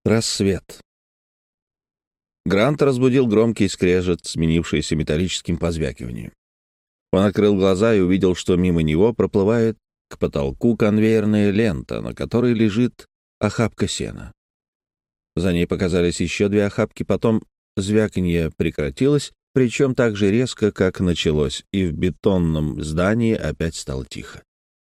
Рассвет. Грант разбудил громкий скрежет, сменившийся металлическим позвякиванием. Он открыл глаза и увидел, что мимо него проплывает к потолку конвейерная лента, на которой лежит охапка сена. За ней показались еще две охапки, потом звяканье прекратилось, причем так же резко, как началось, и в бетонном здании опять стало тихо.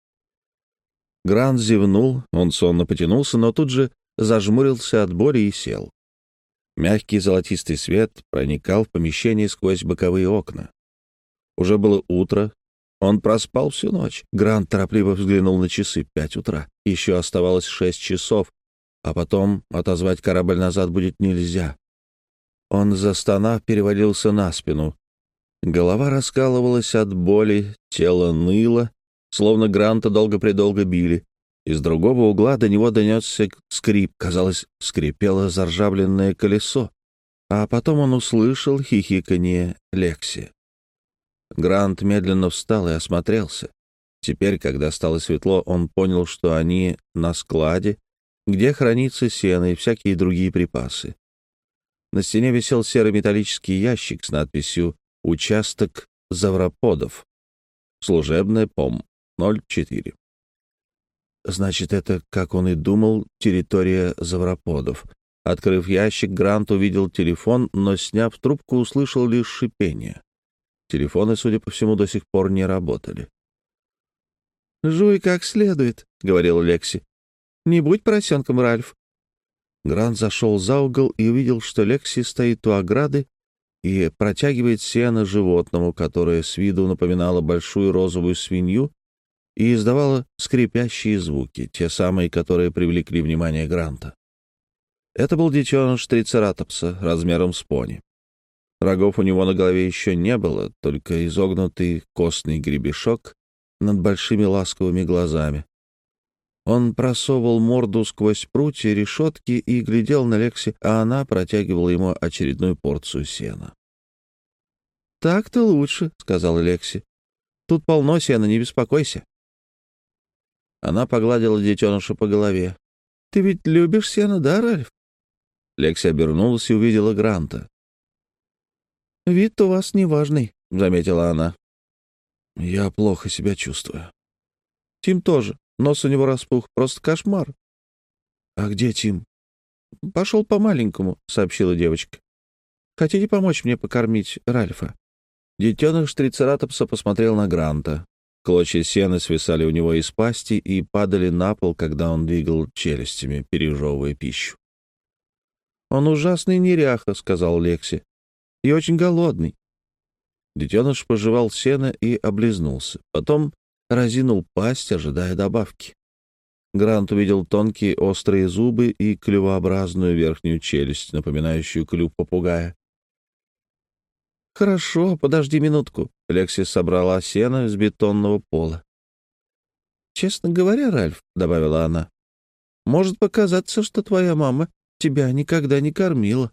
Грант зевнул, он сонно потянулся, но тут же зажмурился от боли и сел. Мягкий золотистый свет проникал в помещение сквозь боковые окна. Уже было утро. Он проспал всю ночь. Грант торопливо взглянул на часы. 5 утра. Еще оставалось 6 часов, а потом отозвать корабль назад будет нельзя. Он, застонав, перевалился на спину. Голова раскалывалась от боли, тело ныло, словно Гранта долго-предолго били. Из другого угла до него донесся скрип. Казалось, скрипело заржавленное колесо. А потом он услышал хихиканье Лекси. Грант медленно встал и осмотрелся. Теперь, когда стало светло, он понял, что они на складе, где хранится сено и всякие другие припасы. На стене висел серый металлический ящик с надписью «Участок Завроподов. Служебная пом. 04». Значит, это, как он и думал, территория Завроподов. Открыв ящик, Грант увидел телефон, но, сняв трубку, услышал лишь шипение. Телефоны, судя по всему, до сих пор не работали. «Жуй как следует», — говорил Лекси. «Не будь поросенком, Ральф». Грант зашел за угол и увидел, что Лекси стоит у ограды и протягивает сено животному, которое с виду напоминало большую розовую свинью и издавало скрипящие звуки, те самые, которые привлекли внимание Гранта. Это был детеныш трицератопса размером с пони. Рогов у него на голове еще не было, только изогнутый костный гребешок над большими ласковыми глазами. Он просовывал морду сквозь прутья решетки и глядел на Лекси, а она протягивала ему очередную порцию сена. «Так-то лучше», — сказала Лекси. «Тут полно сена, не беспокойся». Она погладила детеныша по голове. «Ты ведь любишь сено, да, Ральф?» Лекси обернулась и увидела Гранта. «Вид у вас неважный», — заметила она. «Я плохо себя чувствую». «Тим тоже. Нос у него распух. Просто кошмар». «А где Тим?» «Пошел по-маленькому», — сообщила девочка. «Хотите помочь мне покормить Ральфа?» Детеныш трицератопса посмотрел на Гранта. Клочья сена свисали у него из пасти и падали на пол, когда он двигал челюстями, пережевывая пищу. «Он ужасный неряха», — сказал Лекси, — «и очень голодный». Детеныш пожевал сено и облизнулся. Потом разинул пасть, ожидая добавки. Грант увидел тонкие острые зубы и клювообразную верхнюю челюсть, напоминающую клюв попугая. «Хорошо, подожди минутку». Лекси собрала сено с бетонного пола. «Честно говоря, Ральф», — добавила она, — «может показаться, что твоя мама тебя никогда не кормила».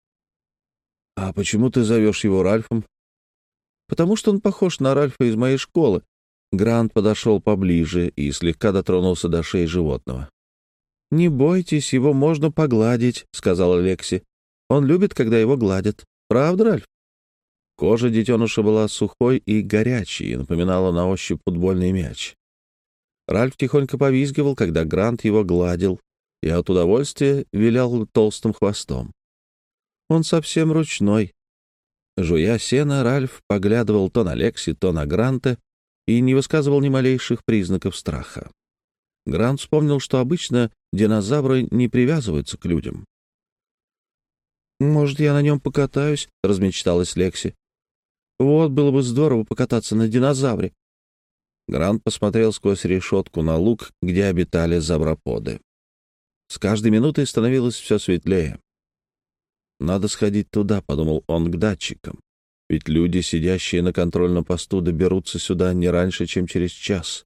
«А почему ты зовешь его Ральфом?» «Потому что он похож на Ральфа из моей школы». Грант подошел поближе и слегка дотронулся до шеи животного. «Не бойтесь, его можно погладить», — сказала Лекси. «Он любит, когда его гладят. Правда, Ральф?» Кожа детеныша была сухой и горячей и напоминала на ощупь футбольный мяч. Ральф тихонько повизгивал, когда Грант его гладил, и от удовольствия вилял толстым хвостом. Он совсем ручной. Жуя сено, Ральф поглядывал то на Лекси, то на Гранта и не высказывал ни малейших признаков страха. Грант вспомнил, что обычно динозавры не привязываются к людям. «Может, я на нем покатаюсь?» — размечталась Лекси. «Вот было бы здорово покататься на динозавре». Грант посмотрел сквозь решетку на луг, где обитали завроподы. С каждой минутой становилось все светлее. «Надо сходить туда», — подумал он, — «к датчикам. Ведь люди, сидящие на контрольном посту, доберутся сюда не раньше, чем через час».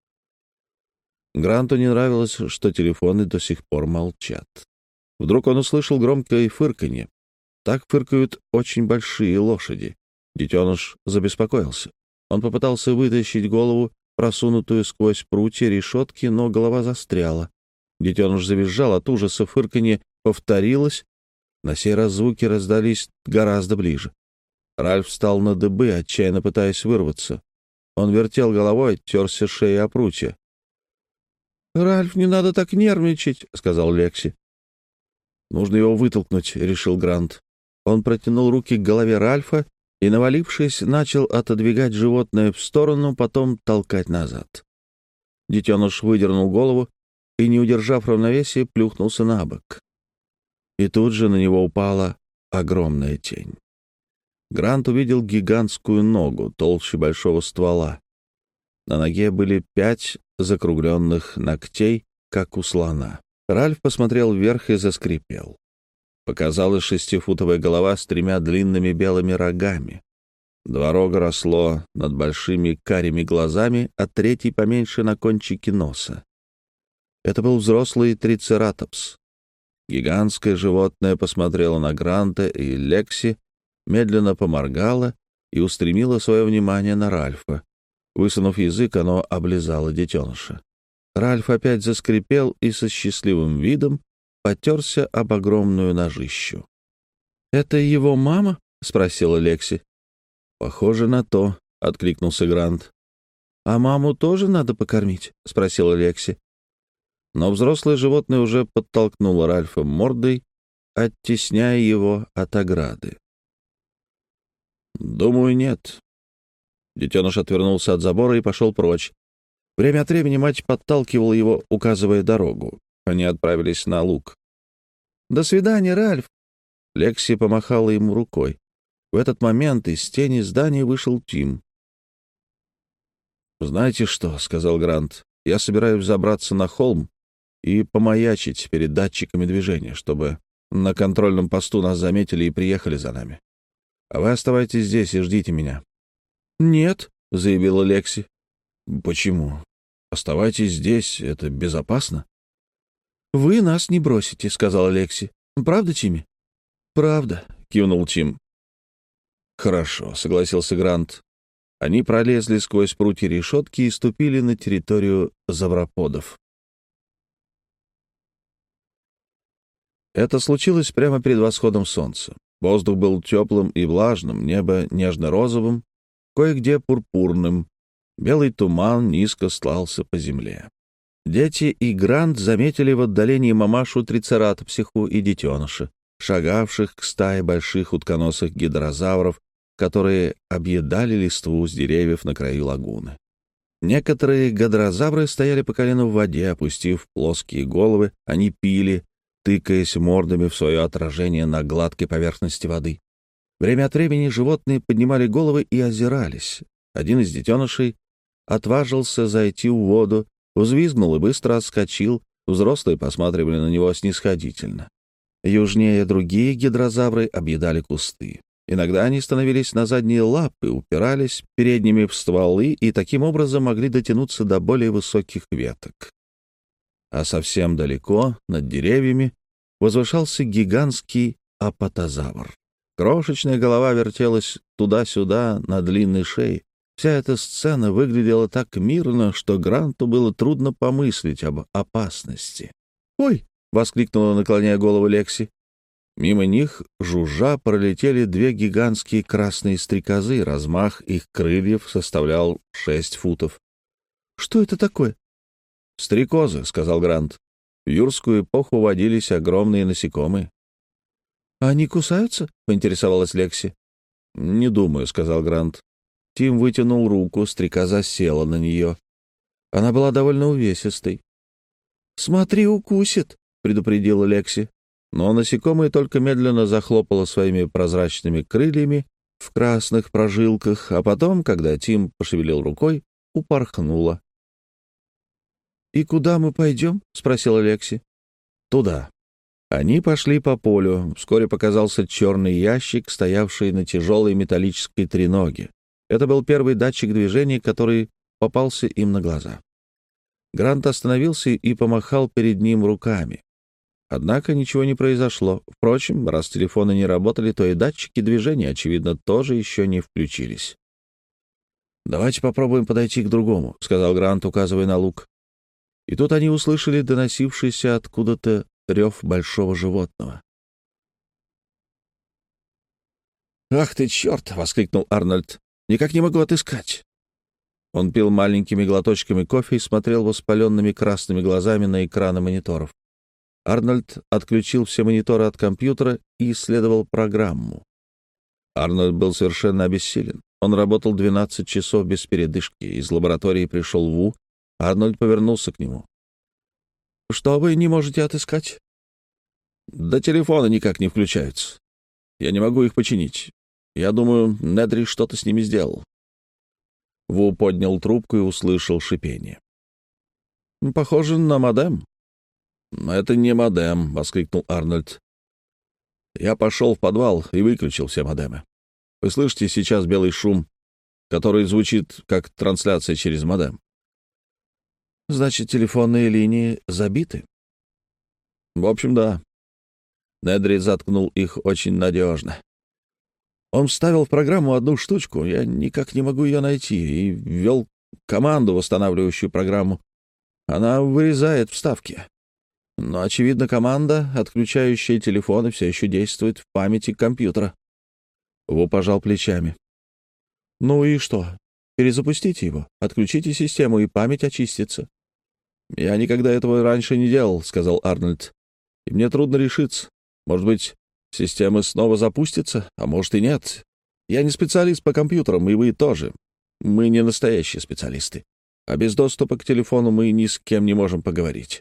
Гранту не нравилось, что телефоны до сих пор молчат. Вдруг он услышал громкое фырканье. Так фыркают очень большие лошади. Детеныш забеспокоился. Он попытался вытащить голову, просунутую сквозь прутья решетки, но голова застряла. Детеныш завизжал от ужаса, фырканье повторилось. На сей раз звуки раздались гораздо ближе. Ральф встал на дыбы, отчаянно пытаясь вырваться. Он вертел головой, терся шеей о прутья. «Ральф, не надо так нервничать», — сказал Лекси. «Нужно его вытолкнуть», — решил Грант. Он протянул руки к голове Ральфа и, навалившись, начал отодвигать животное в сторону, потом толкать назад. Детеныш выдернул голову и, не удержав равновесия, плюхнулся на бок. И тут же на него упала огромная тень. Грант увидел гигантскую ногу, толще большого ствола. На ноге были 5 закругленных ногтей, как у слона. Ральф посмотрел вверх и заскрипел. Показалась 6-футовая голова с 3 длинными белыми рогами. 2 рога росло над большими карими глазами, а 3 поменьше на кончике носа. Это был взрослый трицератопс. Гигантское животное посмотрело на Гранта и Лекси, медленно поморгало и устремило свое внимание на Ральфа. Высунув язык, оно облизало детеныша. Ральф опять заскрипел и со счастливым видом потерся об огромную ножищу. «Это его мама?» — спросила Лекси. «Похоже на то», — откликнулся Грант. «А маму тоже надо покормить?» — спросила Лекси. Но взрослое животное уже подтолкнуло Ральфа мордой, оттесняя его от ограды. «Думаю, нет». Детеныш отвернулся от забора и пошел прочь. Время от времени мать подталкивала его, указывая дорогу. Они отправились на луг. «До свидания, Ральф!» Лекси помахала ему рукой. В этот момент из тени здания вышел Тим. «Знаете что?» — сказал Грант. «Я собираюсь забраться на холм и помаячить перед датчиками движения, чтобы на контрольном посту нас заметили и приехали за нами. А вы оставайтесь здесь и ждите меня». «Нет», — заявила Лекси. «Почему? Оставайтесь здесь, это безопасно». «Вы нас не бросите», — сказала Лекси. «Правда, Тимми?» «Правда», — кивнул Тим. «Хорошо», — согласился Грант. Они пролезли сквозь прутья решетки и ступили на территорию завроподов. Это случилось прямо перед восходом солнца. Воздух был теплым и влажным, небо нежно-розовым, кое-где пурпурным. Белый туман низко слался по земле. Дети и Грант заметили в отдалении мамашу трицератопсиху и детеныша, шагавших к стае больших утконосых гидрозавров, которые объедали листву с деревьев на краю лагуны. Некоторые гадрозавры стояли по колено в воде, опустив плоские головы, они пили, тыкаясь мордами в свое отражение на гладкой поверхности воды. Время от времени животные поднимали головы и озирались. Один из детенышей отважился зайти в воду, взвизгнул и быстро отскочил. Взрослые посматривали на него снисходительно. Южнее другие гидрозавры объедали кусты. Иногда они становились на задние лапы, упирались передними в стволы и таким образом могли дотянуться до более высоких веток. А совсем далеко, над деревьями, возвышался гигантский апатозавр. Крошечная голова вертелась туда-сюда на длинной шее. Вся эта сцена выглядела так мирно, что Гранту было трудно помыслить об опасности. «Ой!» — воскликнула, наклоняя голову Лекси. Мимо них, жужжа, пролетели 2 гигантские красные стрекозы. Размах их крыльев составлял 6 футов. «Что это такое?» «Стрекозы», — сказал Грант. «В юрскую эпоху водились огромные насекомые». «Они кусаются?» — поинтересовалась Лекси. «Не думаю», — сказал Грант. Тим вытянул руку, стрекоза села на нее. Она была довольно увесистой. «Смотри, укусит», — предупредила Лекси. Но насекомое только медленно захлопало своими прозрачными крыльями в красных прожилках, а потом, когда Тим пошевелил рукой, упорхнуло. «И куда мы пойдем?» — спросила Лекси. «Туда». Они пошли по полю. Вскоре показался черный ящик, стоявший на тяжелой металлической треноге. Это был первый датчик движения, который попался им на глаза. Грант остановился и помахал перед ним руками. Однако ничего не произошло. Впрочем, раз телефоны не работали, то и датчики движения, очевидно, тоже еще не включились. «Давайте попробуем подойти к другому», — сказал Грант, указывая на луг. И тут они услышали доносившийся откуда-то рев большого животного. «Ах ты, черт!» — воскликнул Арнольд. «Никак не могу отыскать». Он пил маленькими глоточками кофе и смотрел воспаленными красными глазами на экраны мониторов. Арнольд отключил все мониторы от компьютера и исследовал программу. Арнольд был совершенно обессилен. Он работал 12 часов без передышки. Из лаборатории пришел Ву. Арнольд повернулся к нему. «Что вы не можете отыскать?» «Да телефоны никак не включаются. Я не могу их починить. Я думаю, Недри что-то с ними сделал». Ву поднял трубку и услышал шипение. «Похоже на модем». «Это не модем», — воскликнул Арнольд. «Я пошел в подвал и выключил все модемы. Вы слышите сейчас белый шум, который звучит как трансляция через модем?» «Значит, телефонные линии забиты?» «В общем, да. Недри заткнул их очень надежно. Он вставил в программу одну штучку, я никак не могу ее найти, и ввел команду, восстанавливающую программу. Она вырезает вставки. Но, очевидно, команда, отключающая телефоны, все еще действует в памяти компьютера». Ву пожал плечами. «Ну и что? Перезапустите его, отключите систему, и память очистится». «Я никогда этого раньше не делал», — сказал Арнольд. «И мне трудно решиться. Может быть, система снова запустится, а может и нет. Я не специалист по компьютерам, и вы тоже. Мы не настоящие специалисты. А без доступа к телефону мы ни с кем не можем поговорить».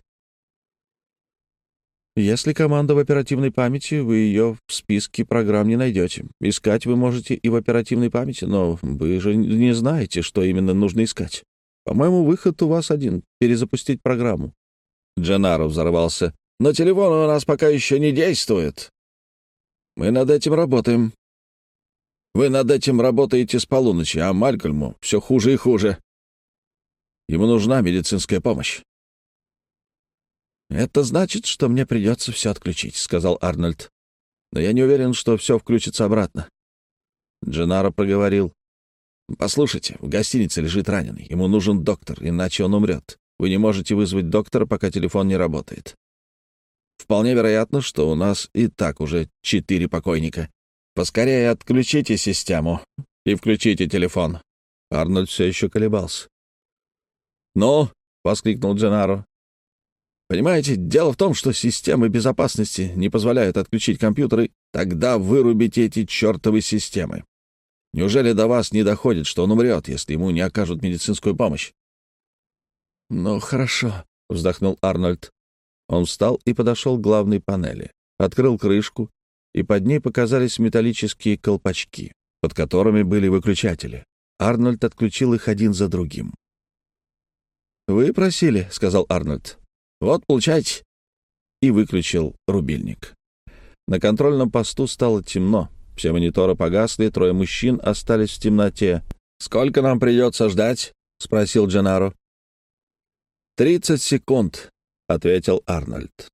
«Если команда в оперативной памяти, вы ее в списке программ не найдете. Искать вы можете и в оперативной памяти, но вы же не знаете, что именно нужно искать. По-моему, выход у вас один — перезапустить программу». Дженаро взорвался. «Но телефон у нас пока еще не действует. Мы над этим работаем». «Вы над этим работаете с полуночи, а Малькольму все хуже и хуже. Ему нужна медицинская помощь». «Это значит, что мне придется все отключить», — сказал Арнольд. «Но я не уверен, что все включится обратно». Дженаро проговорил. «Послушайте, в гостинице лежит раненый. Ему нужен доктор, иначе он умрет. Вы не можете вызвать доктора, пока телефон не работает. Вполне вероятно, что у нас и так уже 4 покойника. Поскорее отключите систему и включите телефон». Арнольд все еще колебался. «Ну?» — воскликнул Дженаро. «Понимаете, дело в том, что системы безопасности не позволяют отключить компьютеры. Тогда вырубите эти чертовы системы. Неужели до вас не доходит, что он умрет, если ему не окажут медицинскую помощь?» «Ну, хорошо», — вздохнул Арнольд. Он встал и подошел к главной панели, открыл крышку, и под ней показались металлические колпачки, под которыми были выключатели. Арнольд отключил их один за другим. «Вы просили», — сказал Арнольд. «Вот, получайте». И выключил рубильник. На контрольном посту стало темно. Все мониторы погасли, 3 мужчин остались в темноте. «Сколько нам придется ждать?» — спросил Дженаро. 30 секунд», — ответил Арнольд.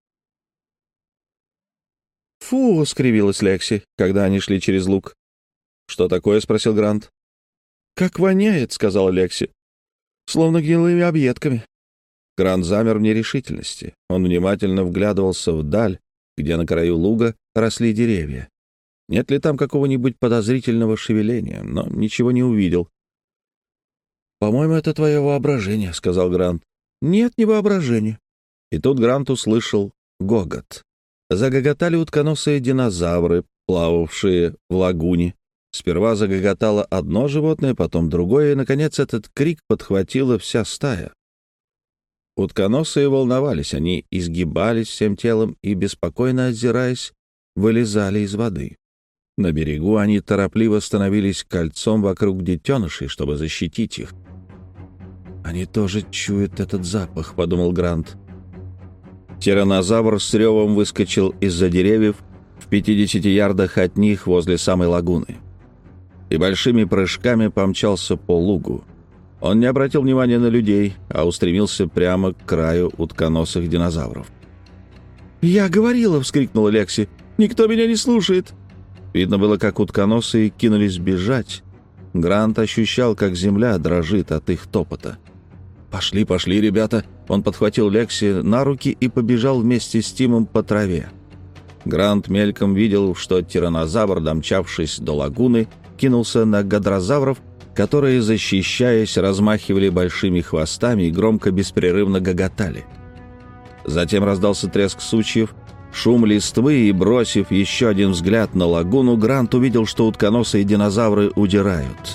«Фу!» — скривилась Лекси, когда они шли через луг. «Что такое?» — спросил Грант. «Как воняет», — сказала Лекси. «Словно гнилыми объедками». Грант замер в нерешительности. Он внимательно вглядывался вдаль, где на краю луга росли деревья. Нет ли там какого-нибудь подозрительного шевеления, но ничего не увидел. «По-моему, это твое воображение», — сказал Грант. «Нет, не воображение». И тут Грант услышал гогот. Загоготали утконосые динозавры, плававшие в лагуне. Сперва загоготало одно животное, потом другое, и, наконец, этот крик подхватила вся стая. Утконосые волновались, они изгибались всем телом и, беспокойно озираясь, вылезали из воды. На берегу они торопливо становились кольцом вокруг детенышей, чтобы защитить их. «Они тоже чуют этот запах», — подумал Грант. Тираннозавр с ревом выскочил из-за деревьев в 50 ярдах от них возле самой лагуны и большими прыжками помчался по лугу. Он не обратил внимания на людей, а устремился прямо к краю утконосых динозавров. «Я говорила!» — вскрикнула Лекси. «Никто меня не слушает!» Видно было, как утконосые кинулись бежать. Грант ощущал, как земля дрожит от их топота. «Пошли, пошли, ребята!» Он подхватил Лекси на руки и побежал вместе с Тимом по траве. Грант мельком видел, что тираннозавр, домчавшись до лагуны, кинулся на гадрозавров, которые, защищаясь, размахивали большими хвостами и громко беспрерывно гоготали. Затем раздался треск сучьев, шум листвы, и, бросив еще один взгляд на лагуну, Грант увидел, что утконосые динозавры удирают.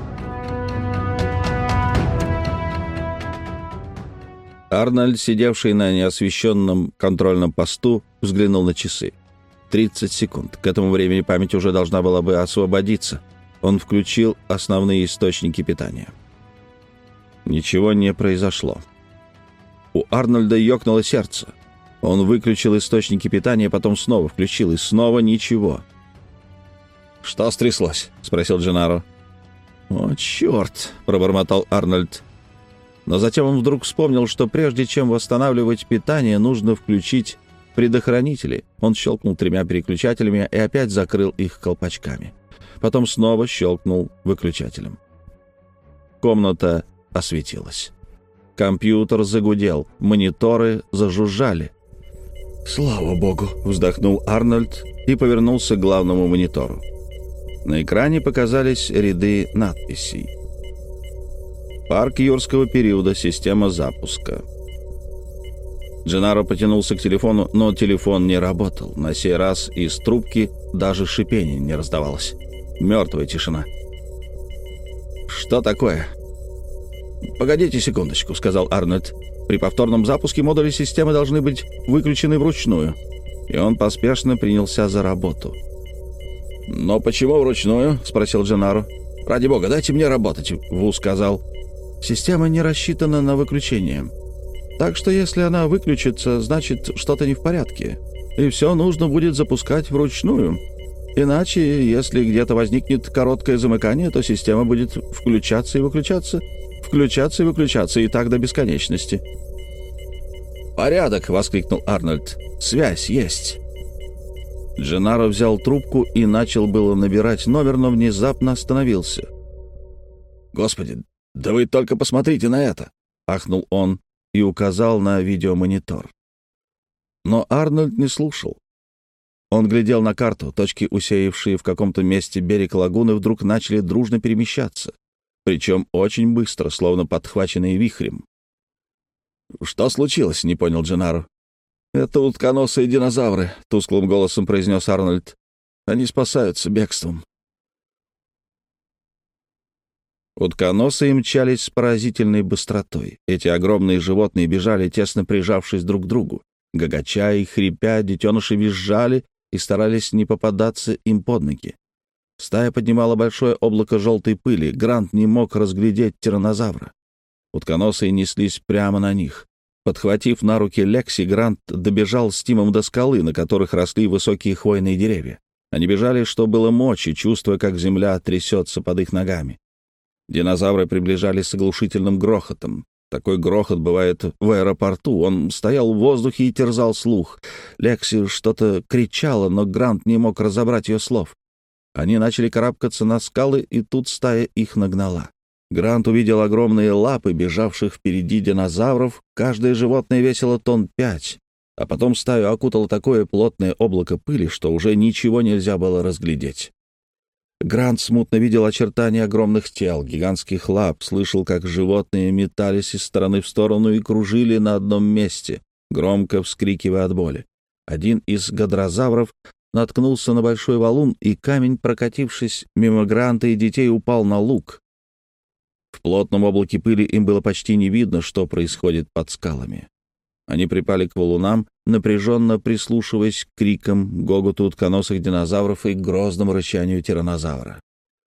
Арнольд, сидевший на неосвещенном контрольном посту, взглянул на часы. 30 секунд. К этому времени память уже должна была бы освободиться. Он включил основные источники питания. Ничего не произошло. У Арнольда ёкнуло сердце. Он выключил источники питания, потом снова включил, и снова ничего. «Что стряслось?» — спросил Дженнаро. «О, черт!» — пробормотал Арнольд. Но затем он вдруг вспомнил, что прежде чем восстанавливать питание, нужно включить предохранители. Он щелкнул 3 переключателями и опять закрыл их колпачками. Потом снова щелкнул выключателем. Комната осветилась. Компьютер загудел, мониторы зажужжали. «Слава богу!» — вздохнул Арнольд и повернулся к главному монитору. На экране показались ряды надписей. «Парк юрского периода. Система запуска». Дженнаро потянулся к телефону, но телефон не работал. На сей раз из трубки даже шипение не раздавалось. Мертвая тишина. «Что такое?» «Погодите секундочку», — сказал Арнольд. «При повторном запуске модули системы должны быть выключены вручную». И он поспешно принялся за работу. «Но почему вручную?» — спросил Дженнаро. «Ради бога, дайте мне работать», — Ву сказал. «Система не рассчитана на выключение. Так что если она выключится, значит, что-то не в порядке. И все нужно будет запускать вручную. Иначе, если где-то возникнет короткое замыкание, то система будет включаться и выключаться, включаться и выключаться, и так до бесконечности». «Порядок!» — воскликнул Арнольд. «Связь есть!» Дженнаро взял трубку и начал было набирать номер, но внезапно остановился. «Господи, да вы только посмотрите на это!» — ахнул он и указал на видеомонитор. Но Арнольд не слушал. Он глядел на карту. Точки, усеявшие в каком-то месте берег лагуны, вдруг начали дружно перемещаться, причем очень быстро, словно подхваченные вихрем. «Что случилось?» — не понял Дженнаро. «Это утконосые динозавры», — тусклым голосом произнес Арнольд. «Они спасаются бегством». Утконосые мчались с поразительной быстротой. Эти огромные животные бежали, тесно прижавшись друг к другу. Гагача и хрипя, детеныши визжали и старались не попадаться им под ноги. Стая поднимала большое облако желтой пыли. Грант не мог разглядеть тираннозавра. Утконосые неслись прямо на них. Подхватив на руки Лекси, Грант добежал с Тимом до скалы, на которых росли высокие хвойные деревья. Они бежали, что было мочи, чувствуя, как земля трясется под их ногами. Динозавры приближались с оглушительным грохотом. Такой грохот бывает в аэропорту. Он стоял в воздухе и терзал слух. Лекси что-то кричала, но Грант не мог разобрать ее слов. Они начали карабкаться на скалы, и тут стая их нагнала. Грант увидел огромные лапы, бежавших впереди динозавров. Каждое животное весило 5 тонн, а потом стаю окутало такое плотное облако пыли, что уже ничего нельзя было разглядеть. Грант смутно видел очертания огромных тел, гигантских лап, слышал, как животные метались из стороны в сторону и кружили на одном месте, громко вскрикивая от боли. Один из гадрозавров наткнулся на большой валун, и камень, прокатившись мимо Гранта и детей, упал на луг. В плотном облаке пыли им было почти не видно, что происходит под скалами. Они припали к валунам, напряженно прислушиваясь к крикам, гоготу утконосых динозавров и грозному рычанию тираннозавра.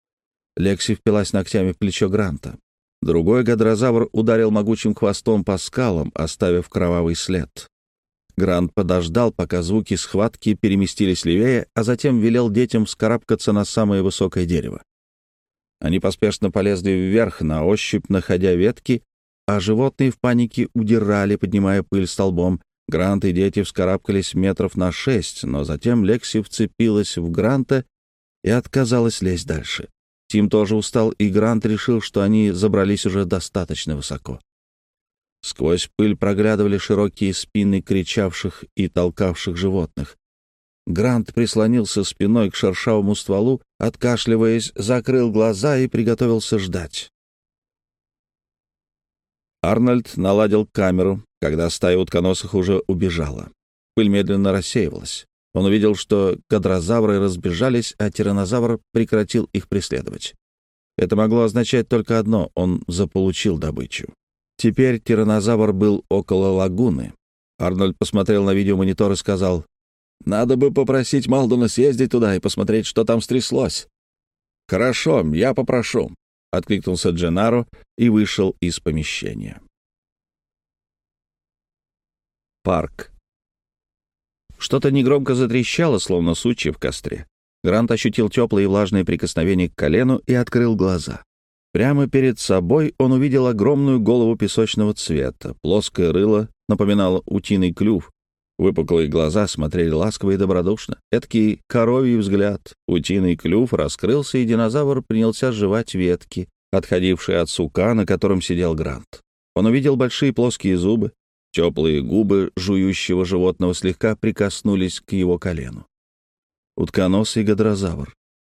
Лекси впилась ногтями в плечо Гранта. Другой гадрозавр ударил могучим хвостом по скалам, оставив кровавый след. Грант подождал, пока звуки схватки переместились левее, а затем велел детям вскарабкаться на самое высокое дерево. Они поспешно полезли вверх, на ощупь находя ветки, а животные в панике удирали, поднимая пыль столбом. Грант и дети вскарабкались метров на 6, но затем Лекси вцепилась в Гранта и отказалась лезть дальше. Тим тоже устал, и Грант решил, что они забрались уже достаточно высоко. Сквозь пыль проглядывали широкие спины кричавших и толкавших животных. Грант прислонился спиной к шершавому стволу, откашливаясь, закрыл глаза и приготовился ждать. Арнольд наладил камеру, когда стая утконосых уже убежала. Пыль медленно рассеивалась. Он увидел, что кадрозавры разбежались, а тираннозавр прекратил их преследовать. Это могло означать только одно — он заполучил добычу. Теперь тираннозавр был около лагуны. Арнольд посмотрел на видеомонитор и сказал: «Надо бы попросить Малдона съездить туда и посмотреть, что там стряслось». «Хорошо, я попрошу», — откликнулся Дженнаро и вышел из помещения. Парк. Что-то негромко затрещало, словно сучья в костре. Грант ощутил теплые и влажные прикосновения к колену и открыл глаза. Прямо перед собой он увидел огромную голову песочного цвета. Плоское рыло напоминало утиный клюв. Выпуклые глаза смотрели ласково и добродушно. Эдакий коровий взгляд. Утиный клюв раскрылся, и динозавр принялся жевать ветки, отходившие от сука, на котором сидел Грант. Он увидел большие плоские зубы. Теплые губы жующего животного слегка прикоснулись к его колену. Утконосый гадрозавр.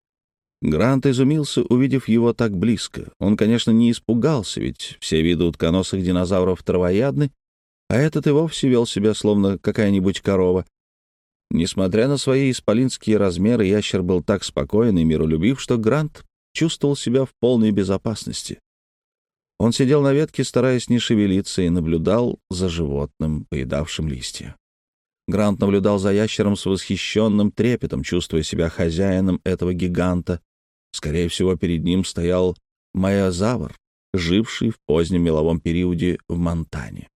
Грант изумился, увидев его так близко. Он, конечно, не испугался, ведь все виды утконосых динозавров травоядны, а этот и вовсе вел себя, словно какая-нибудь корова. Несмотря на свои исполинские размеры, ящер был так спокоен и миролюбив, что Грант чувствовал себя в полной безопасности. Он сидел на ветке, стараясь не шевелиться, и наблюдал за животным, поедавшим листья. Грант наблюдал за ящером с восхищенным трепетом, чувствуя себя хозяином этого гиганта. Скорее всего, перед ним стоял майозавр, живший в позднем меловом периоде в Монтане.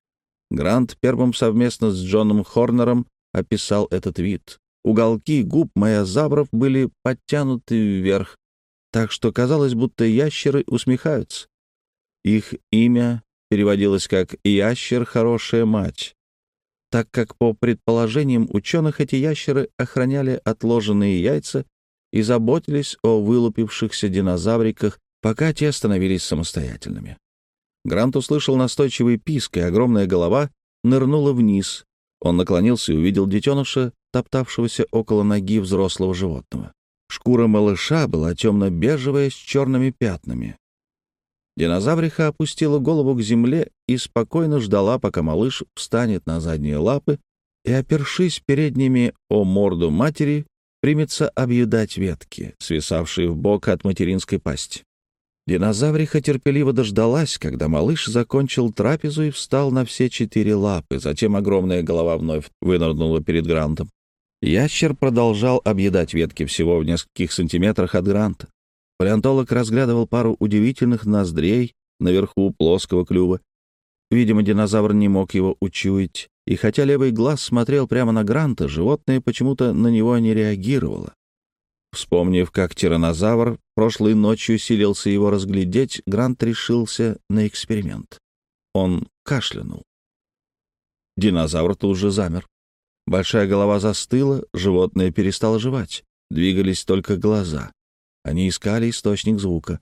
Грант первым совместно с Джоном Хорнером описал этот вид. Уголки губ майозавров были подтянуты вверх, так что казалось, будто ящеры усмехаются. Их имя переводилось как «ящер — хорошая мать», так как, по предположениям ученых, эти ящеры охраняли отложенные яйца и заботились о вылупившихся динозавриках, пока те становились самостоятельными. Грант услышал настойчивый писк, и огромная голова нырнула вниз. Он наклонился и увидел детеныша, топтавшегося около ноги взрослого животного. Шкура малыша была темно-бежевая с черными пятнами. Динозавриха опустила голову к земле и спокойно ждала, пока малыш встанет на задние лапы и, опершись передними о морду матери, примется объедать ветки, свисавшие в бок от материнской пасти. Динозавриха терпеливо дождалась, когда малыш закончил трапезу и встал на все 4 лапы. Затем огромная голова вновь вынырнула перед Грантом. Ящер продолжал объедать ветки всего в нескольких сантиметрах от Гранта. Палеонтолог разглядывал пару удивительных ноздрей наверху плоского клюва. Видимо, динозавр не мог его учуять, и хотя левый глаз смотрел прямо на Гранта, животное почему-то на него не реагировало. Вспомнив, как тираннозавр прошлой ночью силился его разглядеть, Грант решился на эксперимент. Он кашлянул. Динозавр тут же замер. Большая голова застыла, животное перестало жевать. Двигались только глаза. Они искали источник звука.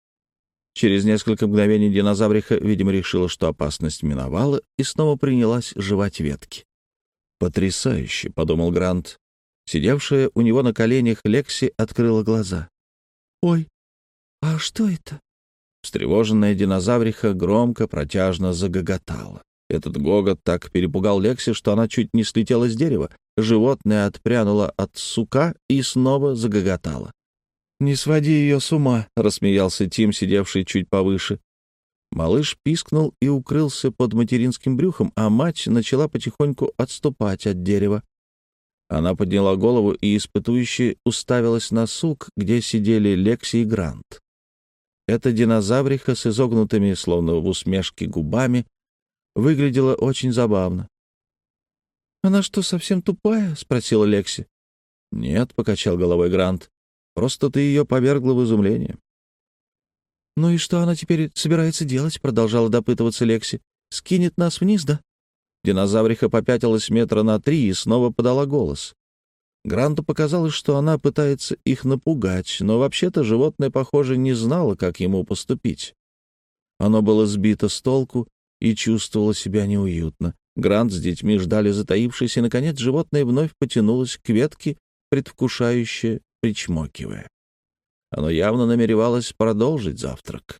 Через несколько мгновений динозавриха, видимо, решила, что опасность миновала, и снова принялась жевать ветки. «Потрясающе!» — подумал Грант. Сидевшая у него на коленях Лекси открыла глаза. «Ой, а что это?» Встревоженная динозавриха громко, протяжно загоготала. Этот гогот так перепугал Лекси, что она чуть не слетела с дерева. Животное отпрянуло от сука и снова загоготало. «Не своди ее с ума», — рассмеялся Тим, сидевший чуть повыше. Малыш пискнул и укрылся под материнским брюхом, а мать начала потихоньку отступать от дерева. Она подняла голову и испытующе уставилась на сук, где сидели Лекси и Грант. Эта динозавриха с изогнутыми, словно в усмешке, губами выглядела очень забавно. «Она что, совсем тупая?» — спросила Лекси. «Нет», — покачал головой Грант. «Просто ты ее повергла в изумление». «Ну и что она теперь собирается делать?» — продолжала допытываться Лекси. «Скинет нас вниз, да?» Динозавриха попятилась метра на 3 и снова подала голос. Гранту показалось, что она пытается их напугать, но вообще-то животное, похоже, не знало, как ему поступить. Оно было сбито с толку и чувствовала себя неуютно. Грант с детьми ждали затаившись, и, наконец, животное вновь потянулось к ветке, предвкушающе причмокивая. Оно явно намеревалось продолжить завтрак.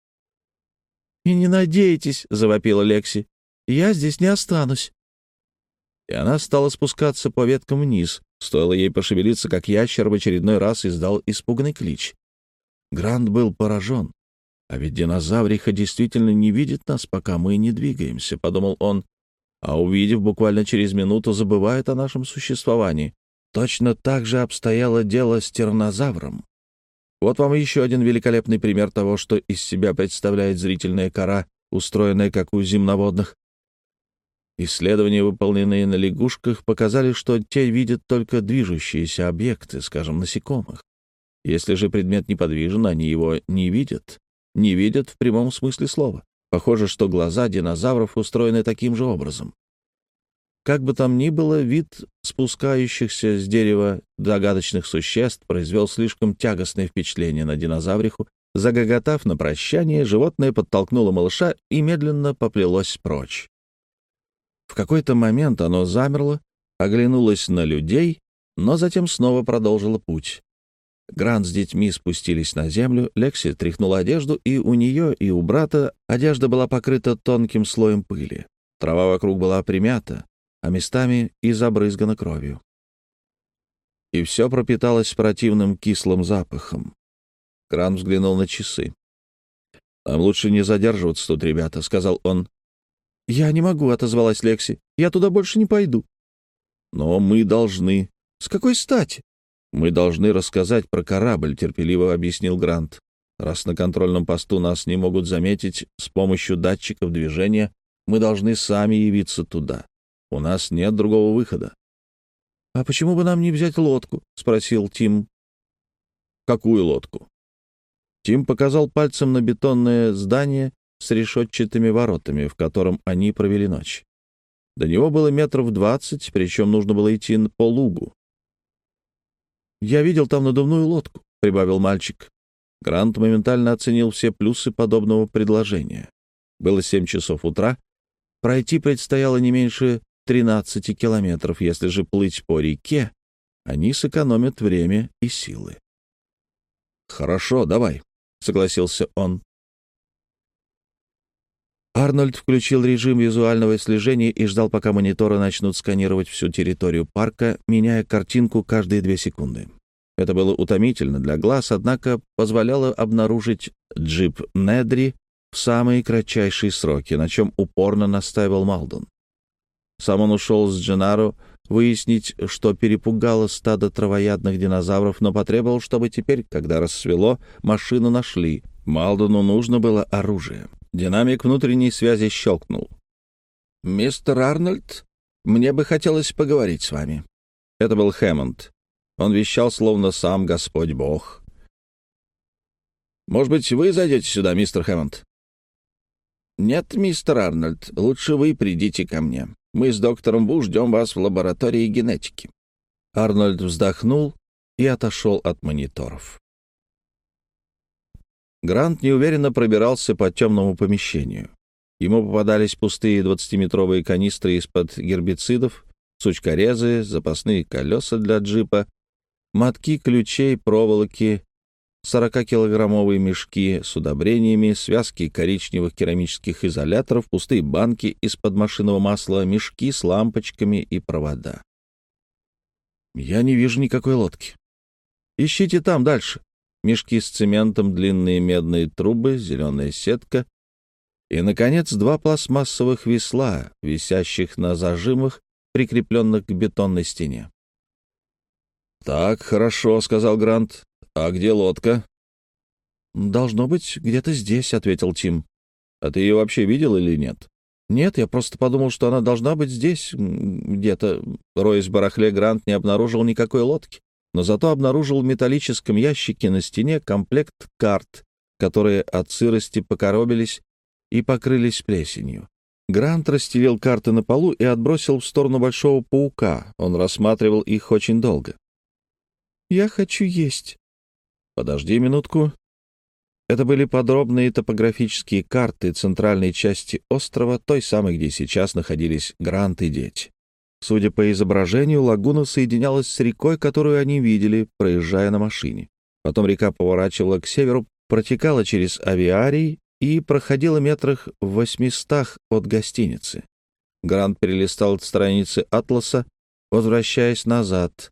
«И не надейтесь», — завопила Лекси, — «я здесь не останусь». И она стала спускаться по веткам вниз. Стоило ей пошевелиться, как ящер в очередной раз издал испуганный клич. Грант был поражен. «А ведь динозавриха действительно не видит нас, пока мы не двигаемся», — подумал он, а увидев, буквально через минуту забывает о нашем существовании. Точно так же обстояло дело с тираннозавром. Вот вам еще один великолепный пример того, что из себя представляет зрительная кора, устроенная как у земноводных. Исследования, выполненные на лягушках, показали, что те видят только движущиеся объекты, скажем, насекомых. Если же предмет неподвижен, они его не видят. Не видят в прямом смысле слова. Похоже, что глаза динозавров устроены таким же образом. Как бы там ни было, вид спускающихся с дерева загадочных существ произвел слишком тягостное впечатление на динозавриху. Загоготав на прощание, животное подтолкнуло малыша и медленно поплелось прочь. В какой-то момент оно замерло, оглянулось на людей, но затем снова продолжило путь. Грант с детьми спустились на землю, Лекси тряхнула одежду, и у нее, и у брата одежда была покрыта тонким слоем пыли. Трава вокруг была примята, а местами и забрызгана кровью. И все пропиталось противным кислым запахом. Грант взглянул на часы. «Нам лучше не задерживаться тут, ребята», — сказал он. «Я не могу», — отозвалась Лекси. «Я туда больше не пойду». «Но мы должны». «С какой стати?» «Мы должны рассказать про корабль», — терпеливо объяснил Грант. «Раз на контрольном посту нас не могут заметить с помощью датчиков движения, мы должны сами явиться туда. У нас нет другого выхода». «А почему бы нам не взять лодку?» — спросил Тим. «Какую лодку?» Тим показал пальцем на бетонное здание с решетчатыми воротами, в котором они провели ночь. До него было 20 метров, причем нужно было идти по лугу. «Я видел там надувную лодку», — прибавил мальчик. Грант моментально оценил все плюсы подобного предложения. Было 7 часов утра. Пройти предстояло не меньше 13 километров. Если же плыть по реке, они сэкономят время и силы. «Хорошо, давай», — согласился он. Арнольд включил режим визуального слежения и ждал, пока мониторы начнут сканировать всю территорию парка, меняя картинку каждые 2 секунды. Это было утомительно для глаз, однако позволяло обнаружить джип Недри в самые кратчайшие сроки, на чем упорно настаивал Малдон. Сам он ушел с Дженаро выяснить, что перепугало стадо травоядных динозавров, но потребовал, чтобы теперь, когда рассвело, машину нашли. Малдону нужно было оружие. Динамик внутренней связи щелкнул. «Мистер Арнольд, мне бы хотелось поговорить с вами». Это был Хэммонд. Он вещал, словно сам Господь Бог. «Может быть, вы зайдете сюда, мистер Хэммонд?» «Нет, мистер Арнольд, лучше вы придите ко мне. Мы с доктором Бу ждем вас в лаборатории генетики». Арнольд вздохнул и отошел от мониторов. Грант неуверенно пробирался по темному помещению. Ему попадались пустые 20-метровые канистры из-под гербицидов, сучкорезы, запасные колеса для джипа, мотки ключей, проволоки, 40-килограммовые мешки с удобрениями, связки коричневых керамических изоляторов, пустые банки из-под машинного масла, мешки с лампочками и провода. «Я не вижу никакой лодки». «Ищите там дальше». Мешки с цементом, длинные медные трубы, зеленая сетка и, наконец, 2 пластмассовых весла, висящих на зажимах, прикрепленных к бетонной стене. «Так, хорошо», — сказал Грант. «А где лодка?» «Должно быть, где-то здесь», — ответил Тим. «А ты ее вообще видел или нет?» «Нет, я просто подумал, что она должна быть здесь, где-то». Роясь в барахле, Грант не обнаружил никакой лодки, но зато обнаружил в металлическом ящике на стене комплект карт, которые от сырости покоробились и покрылись плесенью. Грант расстелил карты на полу и отбросил в сторону большого паука. Он рассматривал их очень долго. «Я хочу есть». «Подожди минутку». Это были подробные топографические карты центральной части острова, той самой, где сейчас находились Грант и дети. Судя по изображению, лагуна соединялась с рекой, которую они видели, проезжая на машине. Потом река поворачивала к северу, протекала через авиарий и проходила метрах в 800 от гостиницы. Грант перелистал страницы атласа, возвращаясь назад.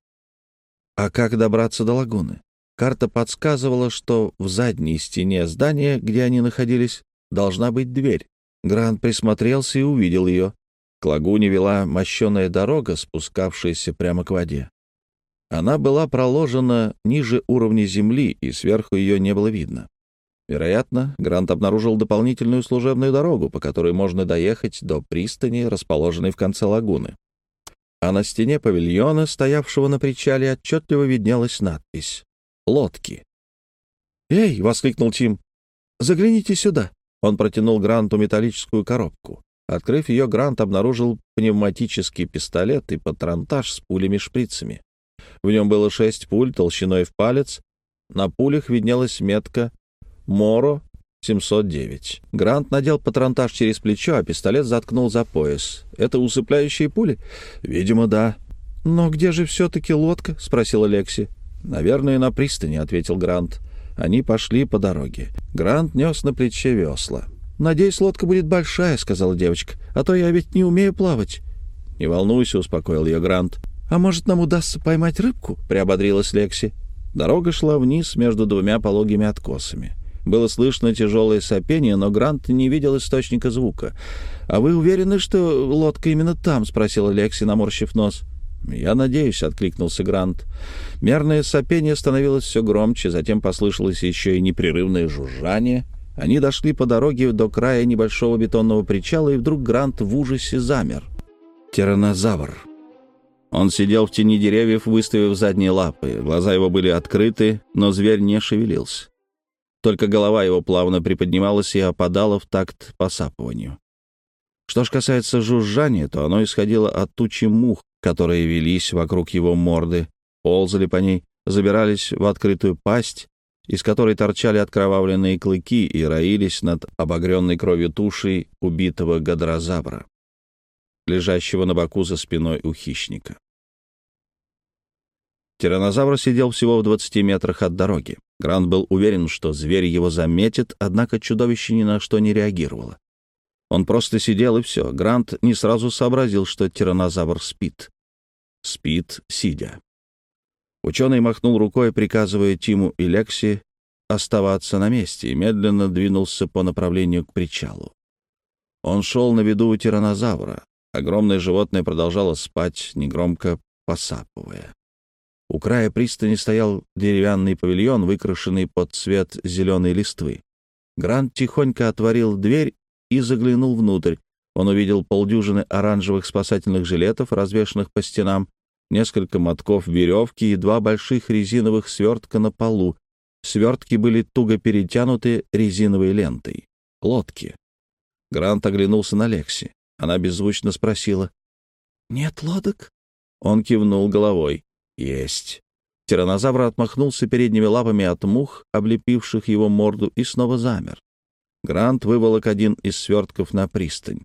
А как добраться до лагуны? Карта подсказывала, что в задней стене здания, где они находились, должна быть дверь. Грант присмотрелся и увидел ее. К лагуне вела мощеная дорога, спускавшаяся прямо к воде. Она была проложена ниже уровня земли, и сверху ее не было видно. Вероятно, Грант обнаружил дополнительную служебную дорогу, по которой можно доехать до пристани, расположенной в конце лагуны. А на стене павильона, стоявшего на причале, отчетливо виднелась надпись «Лодки». «Эй!» — воскликнул Тим. «Загляните сюда!» Он протянул Гранту металлическую коробку. Открыв ее, Грант обнаружил пневматический пистолет и патронтаж с пулями-шприцами. В нем было 6 пуль толщиной в палец. На пулях виднелась метка «Моро 709». Грант надел патронтаж через плечо, а пистолет заткнул за пояс. «Это усыпляющие пули?» «Видимо, да». «Но где же все-таки лодка?» — спросила Лекси. «Наверное, на пристани», — ответил Грант. Они пошли по дороге. Грант нес на плече весла. «Надеюсь, лодка будет большая», — сказала девочка. «А то я ведь не умею плавать». «Не волнуйся», — успокоил ее Грант. «А может, нам удастся поймать рыбку?» — приободрилась Лекси. Дорога шла вниз между двумя пологими откосами. Было слышно тяжелое сопение, но Грант не видел источника звука. «А вы уверены, что лодка именно там?» — спросила Лекси, наморщив нос. «Я надеюсь», — откликнулся Грант. Мерное сопение становилось все громче, затем послышалось еще и непрерывное жужжание. Они дошли по дороге до края небольшого бетонного причала, и вдруг Грант в ужасе замер. Тираннозавр. Он сидел в тени деревьев, выставив задние лапы. Глаза его были открыты, но зверь не шевелился. Только голова его плавно приподнималась и опадала в такт посапыванию. Что ж касается жужжания, то оно исходило от тучи мух, которые велись вокруг его морды, ползали по ней, забирались в открытую пасть, из которой торчали окровавленные клыки и роились над обогренной кровью тушей убитого гадрозавра, лежащего на боку за спиной у хищника. Тираннозавр сидел всего в 20 метрах от дороги. Грант был уверен, что зверь его заметит, однако чудовище ни на что не реагировало. Он просто сидел, и все. Грант не сразу сообразил, что тираннозавр спит. Спит, сидя. Ученый махнул рукой, приказывая Тиму и Лекси оставаться на месте, и медленно двинулся по направлению к причалу. Он шел на виду у тираннозавра. Огромное животное продолжало спать, негромко посапывая. У края пристани стоял деревянный павильон, выкрашенный под цвет зеленой листвы. Грант тихонько отворил дверь и заглянул внутрь. Он увидел полдюжины оранжевых спасательных жилетов, развешанных по стенам, несколько мотков веревки и 2 больших резиновых свертка на полу. Свертки были туго перетянуты резиновой лентой. Лодки. Грант оглянулся на Лекси. Она беззвучно спросила: «Нет лодок?» Он кивнул головой. «Есть». Тираннозавр отмахнулся передними лапами от мух, облепивших его морду, и снова замер. Грант выволок один из свертков на пристань.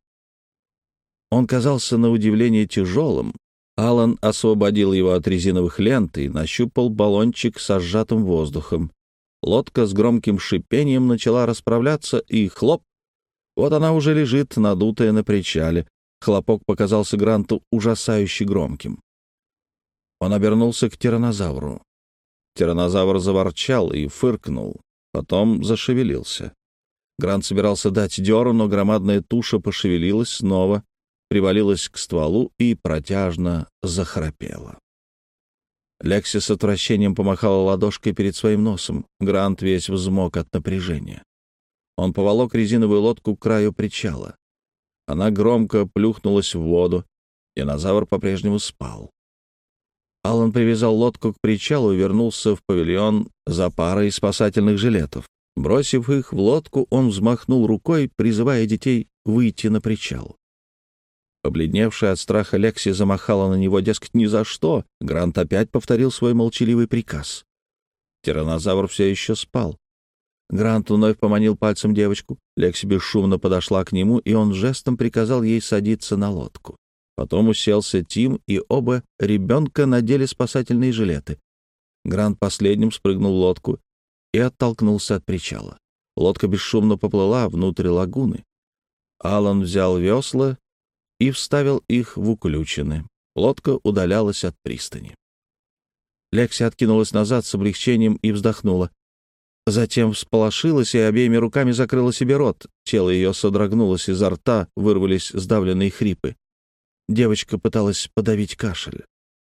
Он казался на удивление тяжелым. Алан освободил его от резиновых лент и нащупал баллончик со сжатым воздухом. Лодка с громким шипением начала расправляться, и хлоп! Вот она уже лежит, надутая на причале. Хлопок показался Гранту ужасающе громким. Он обернулся к тираннозавру. Тираннозавр заворчал и фыркнул, потом зашевелился. Грант собирался дать дёру, но громадная туша пошевелилась снова, привалилась к стволу и протяжно захрапела. Лекси с отвращением помахала ладошкой перед своим носом. Грант весь взмок от напряжения. Он поволок резиновую лодку к краю причала. Она громко плюхнулась в воду. Динозавр по-прежнему спал. Алан привязал лодку к причалу и вернулся в павильон за парой спасательных жилетов. Бросив их в лодку, он взмахнул рукой, призывая детей выйти на причал. Побледневшая от страха Лекси замахала на него, дескать, ни за что. Грант опять повторил свой молчаливый приказ. Тираннозавр все еще спал. Грант вновь поманил пальцем девочку. Лекси бесшумно подошла к нему, и он жестом приказал ей садиться на лодку. Потом уселся Тим, и оба ребенка надели спасательные жилеты. Грант последним спрыгнул в лодку и оттолкнулся от причала. Лодка бесшумно поплыла внутрь лагуны. Алан взял весла и вставил их в уключины. Лодка удалялась от пристани. Лекси откинулась назад с облегчением и вздохнула. Затем всполошилась и обеими руками закрыла себе рот. Тело ее содрогнулось, изо рта вырвались сдавленные хрипы. Девочка пыталась подавить кашель.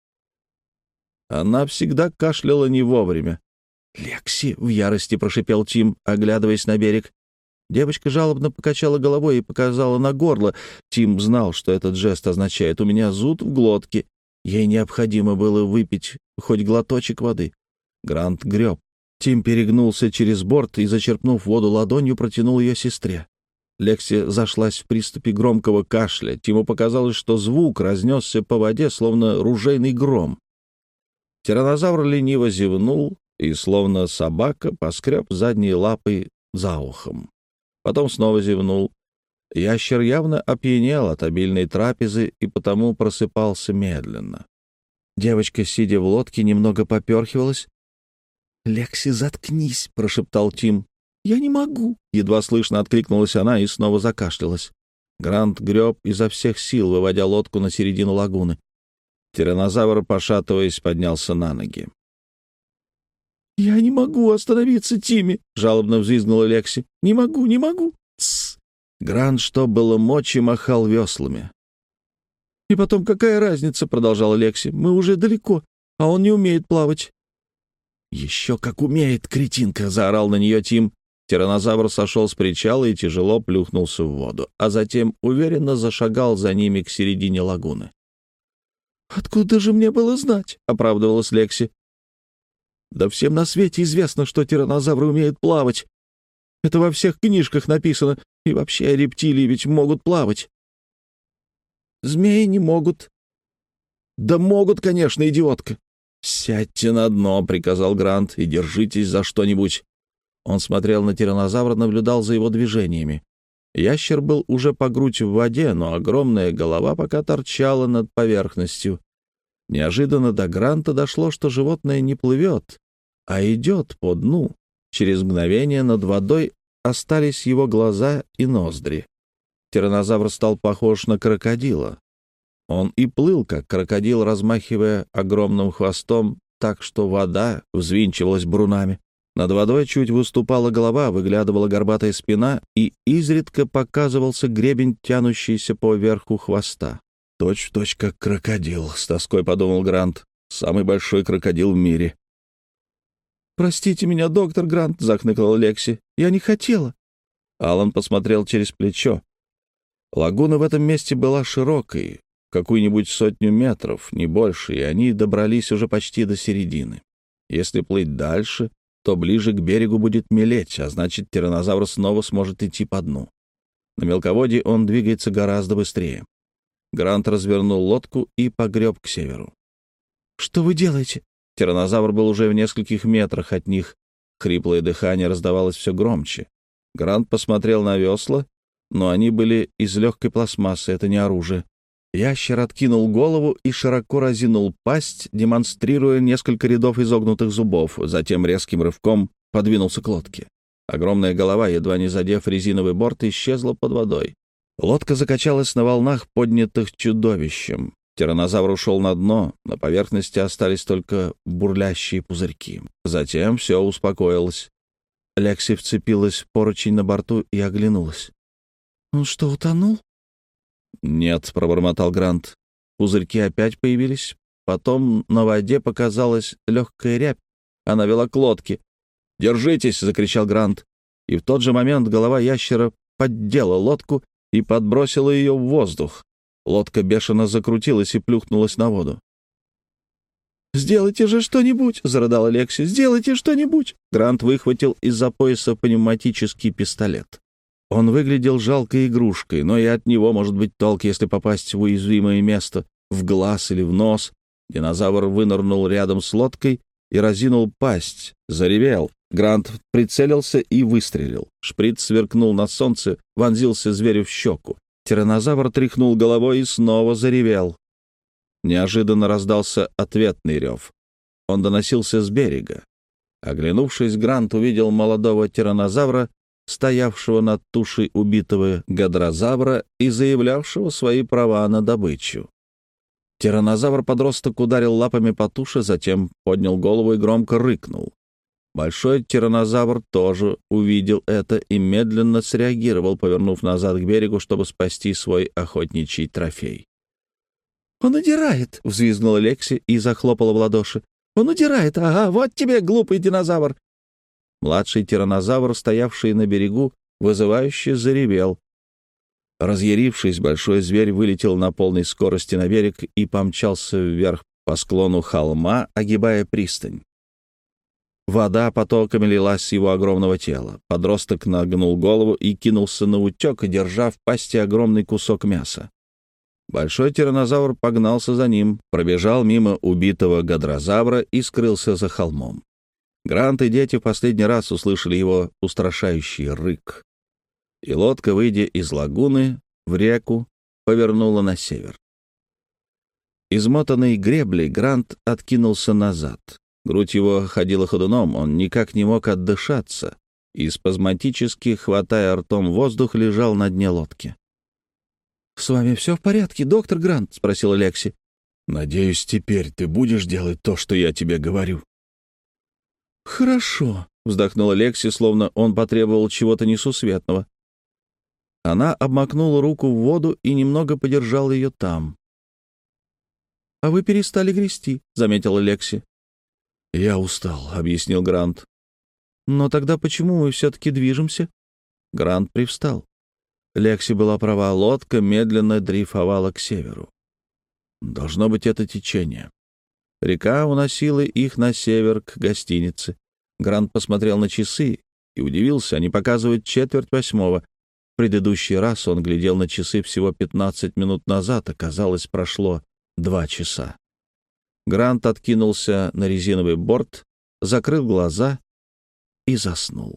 Она всегда кашляла не вовремя. «Лекси!» — в ярости прошипел Тим, оглядываясь на берег. Девочка жалобно покачала головой и показала на горло. Тим знал, что этот жест означает «у меня зуд в глотке». Ей необходимо было выпить хоть глоточек воды. Грант греб. Тим перегнулся через борт и, зачерпнув воду ладонью, протянул ее сестре. Лекси зашлась в приступе громкого кашля. Тиму показалось, что звук разнесся по воде, словно ружейный гром. Тираннозавр лениво зевнул и, словно собака, поскреб задней лапой за ухом. Потом снова зевнул. Ящер явно опьянел от обильной трапезы и потому просыпался медленно. Девочка, сидя в лодке, немного поперхивалась. «Лекси, заткнись!» — прошептал Тим. «Я не могу!» — едва слышно откликнулась она и снова закашлялась. Грант греб изо всех сил, выводя лодку на середину лагуны. Тираннозавр, пошатываясь, поднялся на ноги. «Я не могу остановиться, Тимми!» — жалобно взвизгнула Лекси. «Не могу, не могу!» «Тссс!» Грант, что было мочи, махал веслами. «И потом, какая разница?» — продолжала Лекси. «Мы уже далеко, а он не умеет плавать». «Еще как умеет, кретинка!» — заорал на нее Тим. Тираннозавр сошел с причала и тяжело плюхнулся в воду, а затем уверенно зашагал за ними к середине лагуны. «Откуда же мне было знать?» — оправдывалась Лекси. «Да всем на свете известно, что тираннозавры умеют плавать. Это во всех книжках написано, и вообще рептилии ведь могут плавать». «Змеи не могут». «Да могут, конечно, идиотка». «Сядьте на дно», — приказал Грант, — «и держитесь за что-нибудь». Он смотрел на тираннозавра, наблюдал за его движениями. Ящер был уже по грудь в воде, но огромная голова пока торчала над поверхностью. Неожиданно до Гранта дошло, что животное не плывет, а идет по дну. Через мгновение над водой остались его глаза и ноздри. Тираннозавр стал похож на крокодила. Он и плыл, как крокодил, размахивая огромным хвостом, так что вода взвинчивалась брунами. Над водой чуть выступала голова, выглядывала горбатая спина, и изредка показывался гребень, тянущийся по верху хвоста. «Точь-в-точь, как крокодил», — с тоской подумал Грант. «Самый большой крокодил в мире». «Простите меня, доктор Грант», — захныкала Лекси. «Я не хотела». Алан посмотрел через плечо. Лагуна в этом месте была широкой, какую-нибудь 100 метров, не больше, и они добрались уже почти до середины. Если плыть дальше, то ближе к берегу будет мелеть, а значит, тираннозавр снова сможет идти по дну. На мелководье он двигается гораздо быстрее. Грант развернул лодку и погреб к северу. «Что вы делаете?» Тираннозавр был уже в нескольких метрах от них. Хриплое дыхание раздавалось все громче. Грант посмотрел на весла, но они были из легкой пластмассы, это не оружие. Ящер откинул голову и широко разинул пасть, демонстрируя несколько рядов изогнутых зубов, затем резким рывком подвинулся к лодке. Огромная голова, едва не задев резиновый борт, исчезла под водой. Лодка закачалась на волнах, поднятых чудовищем. Тираннозавр ушел на дно, на поверхности остались только бурлящие пузырьки. Затем все успокоилось. Лекси вцепилась в поручень на борту и оглянулась. «Он что, утонул?» «Нет», — пробормотал Грант. Пузырьки опять появились. Потом на воде показалась легкая рябь. Она вела к лодке. «Держитесь!» — закричал Грант. И в тот же момент голова ящера поддела лодку и подбросила ее в воздух. Лодка бешено закрутилась и плюхнулась на воду. «Сделайте же что-нибудь!» — зарыдала Лекси. «Сделайте что-нибудь!» Грант выхватил из-за пояса пневматический пистолет. Он выглядел жалкой игрушкой, но и от него может быть толк, если попасть в уязвимое место, в глаз или в нос. Динозавр вынырнул рядом с лодкой и разинул пасть, заревел. Грант прицелился и выстрелил. Шприц сверкнул на солнце, вонзился зверю в щеку. Тираннозавр тряхнул головой и снова заревел. Неожиданно раздался ответный рев. Он доносился с берега. Оглянувшись, Грант увидел молодого тираннозавра, стоявшего над тушей убитого гадрозавра и заявлявшего свои права на добычу. Тираннозавр-подросток ударил лапами по туше, затем поднял голову и громко рыкнул. Большой тираннозавр тоже увидел это и медленно среагировал, повернув назад к берегу, чтобы спасти свой охотничий трофей. «Он удирает!» — взвизгнула Лекси и захлопала в ладоши. «Он удирает! Ага, вот тебе, глупый динозавр!» Младший тираннозавр, стоявший на берегу, вызывающе заревел. Разъярившись, большой зверь вылетел на полной скорости на берег и помчался вверх по склону холма, огибая пристань. Вода потоками лилась с его огромного тела. Подросток нагнул голову и кинулся наутек, держа в пасти огромный кусок мяса. Большой тираннозавр погнался за ним, пробежал мимо убитого гадрозавра и скрылся за холмом. Грант и дети в последний раз услышали его устрашающий рык. И лодка, выйдя из лагуны в реку, повернула на север. Измотанный греблей, Грант откинулся назад. Грудь его ходила ходуном, он никак не мог отдышаться, и спазматически, хватая ртом воздух, лежал на дне лодки. «С вами все в порядке, доктор Грант?» — спросила Лекси. «Надеюсь, теперь ты будешь делать то, что я тебе говорю». «Хорошо», — вздохнула Лекси, словно он потребовал чего-то несусветного. Она обмакнула руку в воду и немного подержала ее там. «А вы перестали грести», — заметила Лекси. «Я устал», — объяснил Грант. «Но тогда почему мы все-таки движемся?» Грант привстал. Лекси была права, лодка медленно дрейфовала к северу. Должно быть, это течение. Река уносила их на север, к гостинице. Грант посмотрел на часы и удивился, они показывают 7:45. В предыдущий раз он глядел на часы всего 15 минут назад, а казалось, прошло 2 часа. Грант откинулся на резиновый борт, закрыл глаза и заснул.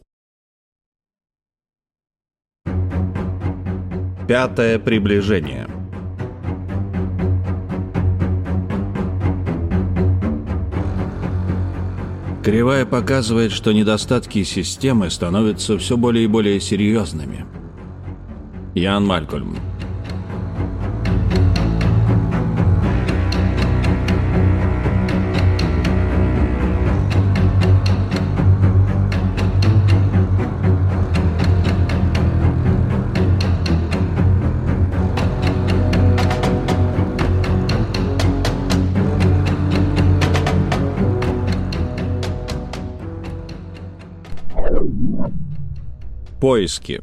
5 приближение. Кривая показывает, что недостатки системы становятся все более и более серьезными. Ян Малькольм. Поиски.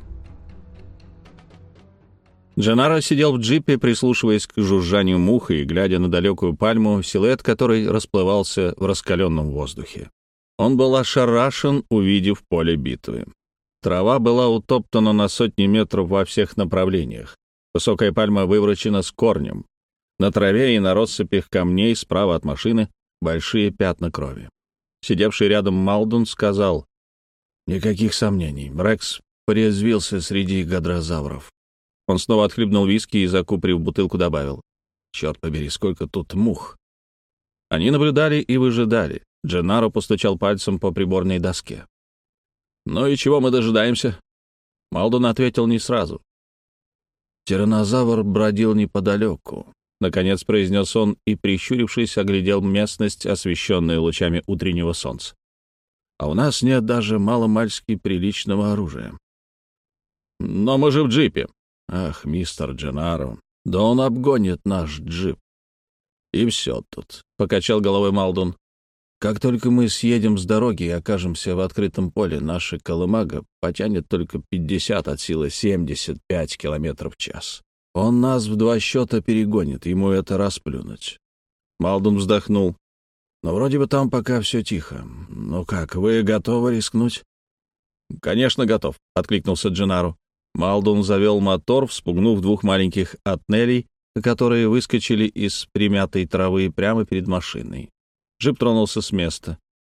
Дженнаро сидел в джипе, прислушиваясь к жужжанию мух и глядя на далекую пальму, силуэт которой расплывался в раскаленном воздухе. Он был ошарашен, увидев поле битвы. Трава была утоптана на сотни метров во всех направлениях. Высокая пальма выворочена с корнем. На траве и на россыпях камней справа от машины большие пятна крови. Сидевший рядом Малдун сказал: «Никаких сомнений, Рекс порезвился среди гадрозавров». Он снова отхлебнул виски и, закупорив бутылку, добавил: «Черт побери, сколько тут мух!» Они наблюдали и выжидали. Дженнаро постучал пальцем по приборной доске. «Ну и чего мы дожидаемся?» Малдун ответил не сразу. «Тираннозавр бродил неподалеку», — наконец произнес он и, прищурившись, оглядел местность, освещенную лучами утреннего солнца. «А у нас нет даже маломальски приличного оружия». «Но мы же в джипе». «Ах, мистер Дженнаро, да он обгонит наш джип». «И все тут», — покачал головой Малдун. «Как только мы съедем с дороги и окажемся в открытом поле, наша колымага потянет только 50 от силы 75 километров в час. Он нас в 2 счета перегонит, ему это расплюнуть». Малдун вздохнул. «Но вроде бы там пока все тихо. Ну как, вы готовы рискнуть?» «Конечно, готов», — откликнулся Дженнаро. Малдун завел мотор, вспугнув 2 маленьких отнелей, которые выскочили из примятой травы прямо перед машиной. Джип тронулся с места.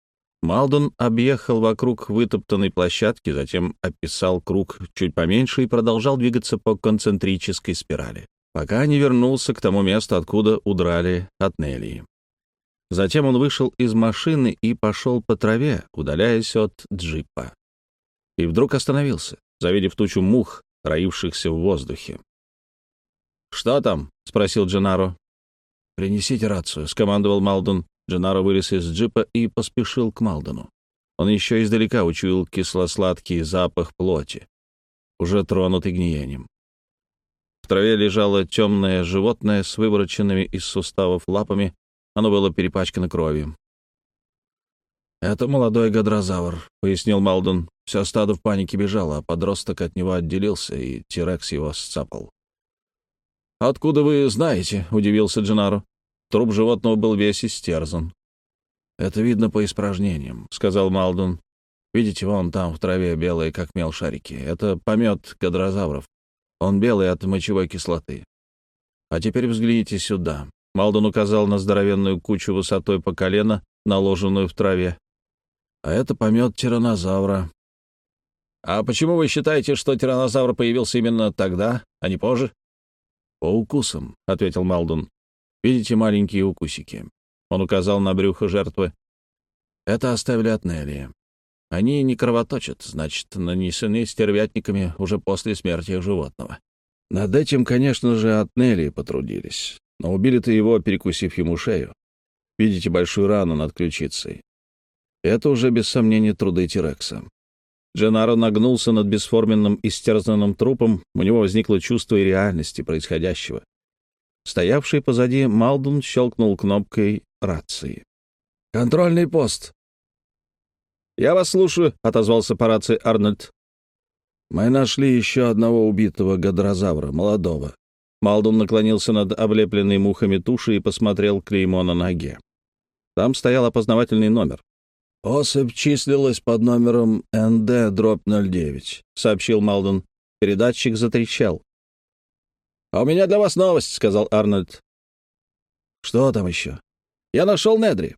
Малдон объехал вокруг вытоптанной площадки, затем описал круг чуть поменьше и продолжал двигаться по концентрической спирали, пока не вернулся к тому месту, откуда удрали от Нелли. Затем он вышел из машины и пошел по траве, удаляясь от джипа. И вдруг остановился, завидев тучу мух, роившихся в воздухе. «Что там?» — спросил Дженнаро. «Принесите рацию», — скомандовал Малдон. Дженнаро вылез из джипа и поспешил к Малдону. Он еще издалека учуял кисло-сладкий запах плоти, уже тронутый гниением. В траве лежало темное животное с вывороченными из суставов лапами. Оно было перепачкано кровью. «Это молодой гадрозавр», — пояснил Малдон. «Все стадо в панике бежало, а подросток от него отделился, и Тирекс его сцапал». «Откуда вы знаете?» — удивился Дженнаро. Труп животного был весь истерзан. «Это видно по испражнениям», — сказал Малдон. «Видите, вон там в траве белые, как мел, шарики. Это помет гадрозавров. Он белый от мочевой кислоты. А теперь взгляните сюда». Малдон указал на здоровенную кучу высотой по колено, наложенную в траве. «А это помет тираннозавра». «А почему вы считаете, что тираннозавр появился именно тогда, а не позже?» «По укусам», — ответил Малдон. «Видите маленькие укусики?» Он указал на брюхо жертвы. «Это оставили от Нелли. Они не кровоточат, значит, нанесены стервятниками уже после смерти животного. Над этим, конечно же, от Нелли потрудились. Но убили-то его, перекусив ему шею. Видите большую рану над ключицей? Это уже, без сомнения, труды Тирекса». Дженнаро нагнулся над бесформенным истерзанным трупом. У него возникло чувство и реальности происходящего. Стоявший позади Малдон щелкнул кнопкой рации. «Контрольный пост!» «Я вас слушаю», — отозвался по рации Арнольд. «Мы нашли еще одного убитого гадрозавра, молодого». Малдон наклонился над облепленной мухами тушей и посмотрел клеймо на ноге. Там стоял опознавательный номер. «Особь числилась под номером НД-09», — сообщил Малдон. Передатчик затрещал. «А у меня для вас новость», — сказал Арнольд. «Что там еще?» «Я нашел Недри».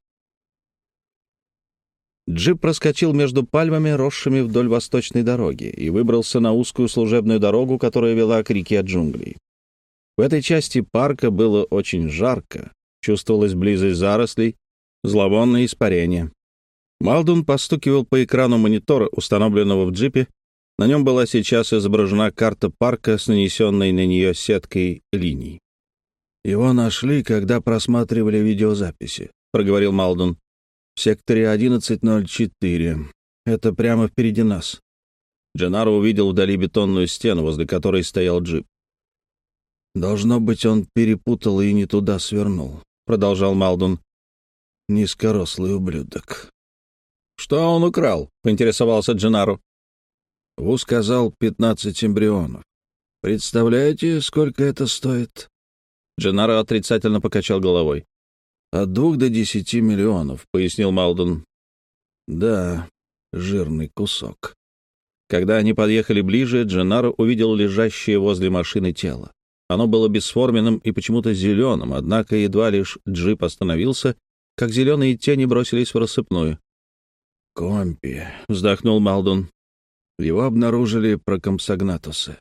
Джип проскочил между пальмами, росшими вдоль восточной дороги, и выбрался на узкую служебную дорогу, которая вела к реке джунглей. В этой части парка было очень жарко, чувствовалась близость зарослей, зловонное испарение. Малдон постукивал по экрану монитора, установленного в джипе. На нем была сейчас изображена карта парка с нанесенной на нее сеткой линий. «Его нашли, когда просматривали видеозаписи», — проговорил Малдон. «В секторе 1104. Это прямо впереди нас». Дженнаро увидел вдали бетонную стену, возле которой стоял джип. «Должно быть, он перепутал и не туда свернул», — продолжал Малдон. «Низкорослый ублюдок». «Что он украл?» — поинтересовался Дженнаро. «Ву сказал 15 эмбрионов. Представляете, сколько это стоит?» Дженнаро отрицательно покачал головой. «От 2 до 10 миллионов», — пояснил Малдон. «Да, жирный кусок». Когда они подъехали ближе, Дженнаро увидел лежащее возле машины тело. Оно было бесформенным и почему-то зеленым, однако едва лишь джип остановился, как зеленые тени бросились в рассыпную. «Компи», — вздохнул Малдон. «Его обнаружили прокомсогнатусы».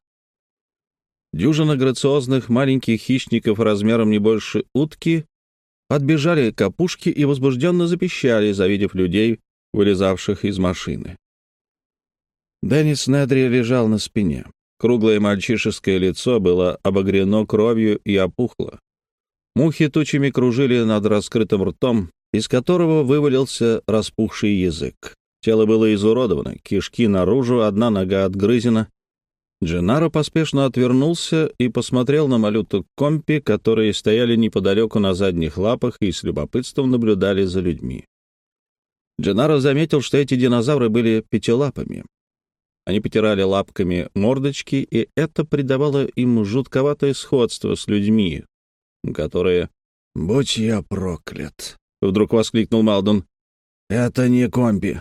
Дюжина грациозных маленьких хищников размером не больше утки отбежали к опушке и возбужденно запищали, завидев людей, вылезавших из машины. Деннис Недри лежал на спине. Круглое мальчишеское лицо было обогрено кровью и опухло. Мухи тучами кружили над раскрытым ртом, из которого вывалился распухший язык. Тело было изуродовано, кишки наружу, одна нога отгрызена. Дженнаро поспешно отвернулся и посмотрел на малюток Компи, которые стояли неподалеку на задних лапах и с любопытством наблюдали за людьми. Дженнаро заметил, что эти динозавры были пятилапыми. Они потирали лапками мордочки, и это придавало им жутковатое сходство с людьми, которые... «Будь я проклят!» — вдруг воскликнул Малдон. «Это не Компи!»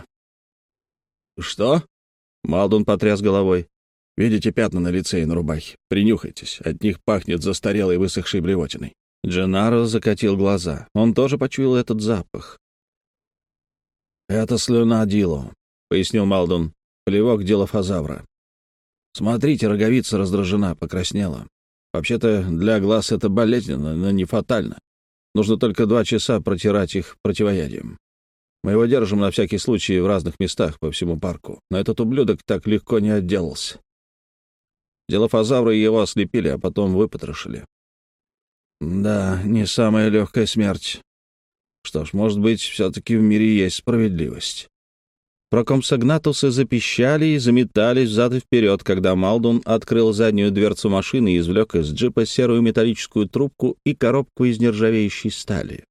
«Что?» — Малдон потряс головой. «Видите пятна на лице и на рубахе? Принюхайтесь, от них пахнет застарелой высохшей блевотиной». Дженнаро закатил глаза. Он тоже почуял этот запах. «Это слюна Дило», — пояснил Малдун. «Плевок дилофазавра. Смотрите, роговица раздражена, покраснела. Вообще-то для глаз это болезненно, но не фатально. Нужно только 2 часа протирать их противоядием. Мы его держим на всякий случай в разных местах по всему парку, но этот ублюдок так легко не отделался. Дилофазавры его ослепили, а потом выпотрошили. Да, не самая легкая смерть. Что ж, может быть, все-таки в мире есть справедливость». Прокомсогнатусы запищали и заметались взад и вперед, когда Малдун открыл заднюю дверцу машины и извлек из джипа серую металлическую трубку и коробку из нержавеющей стали.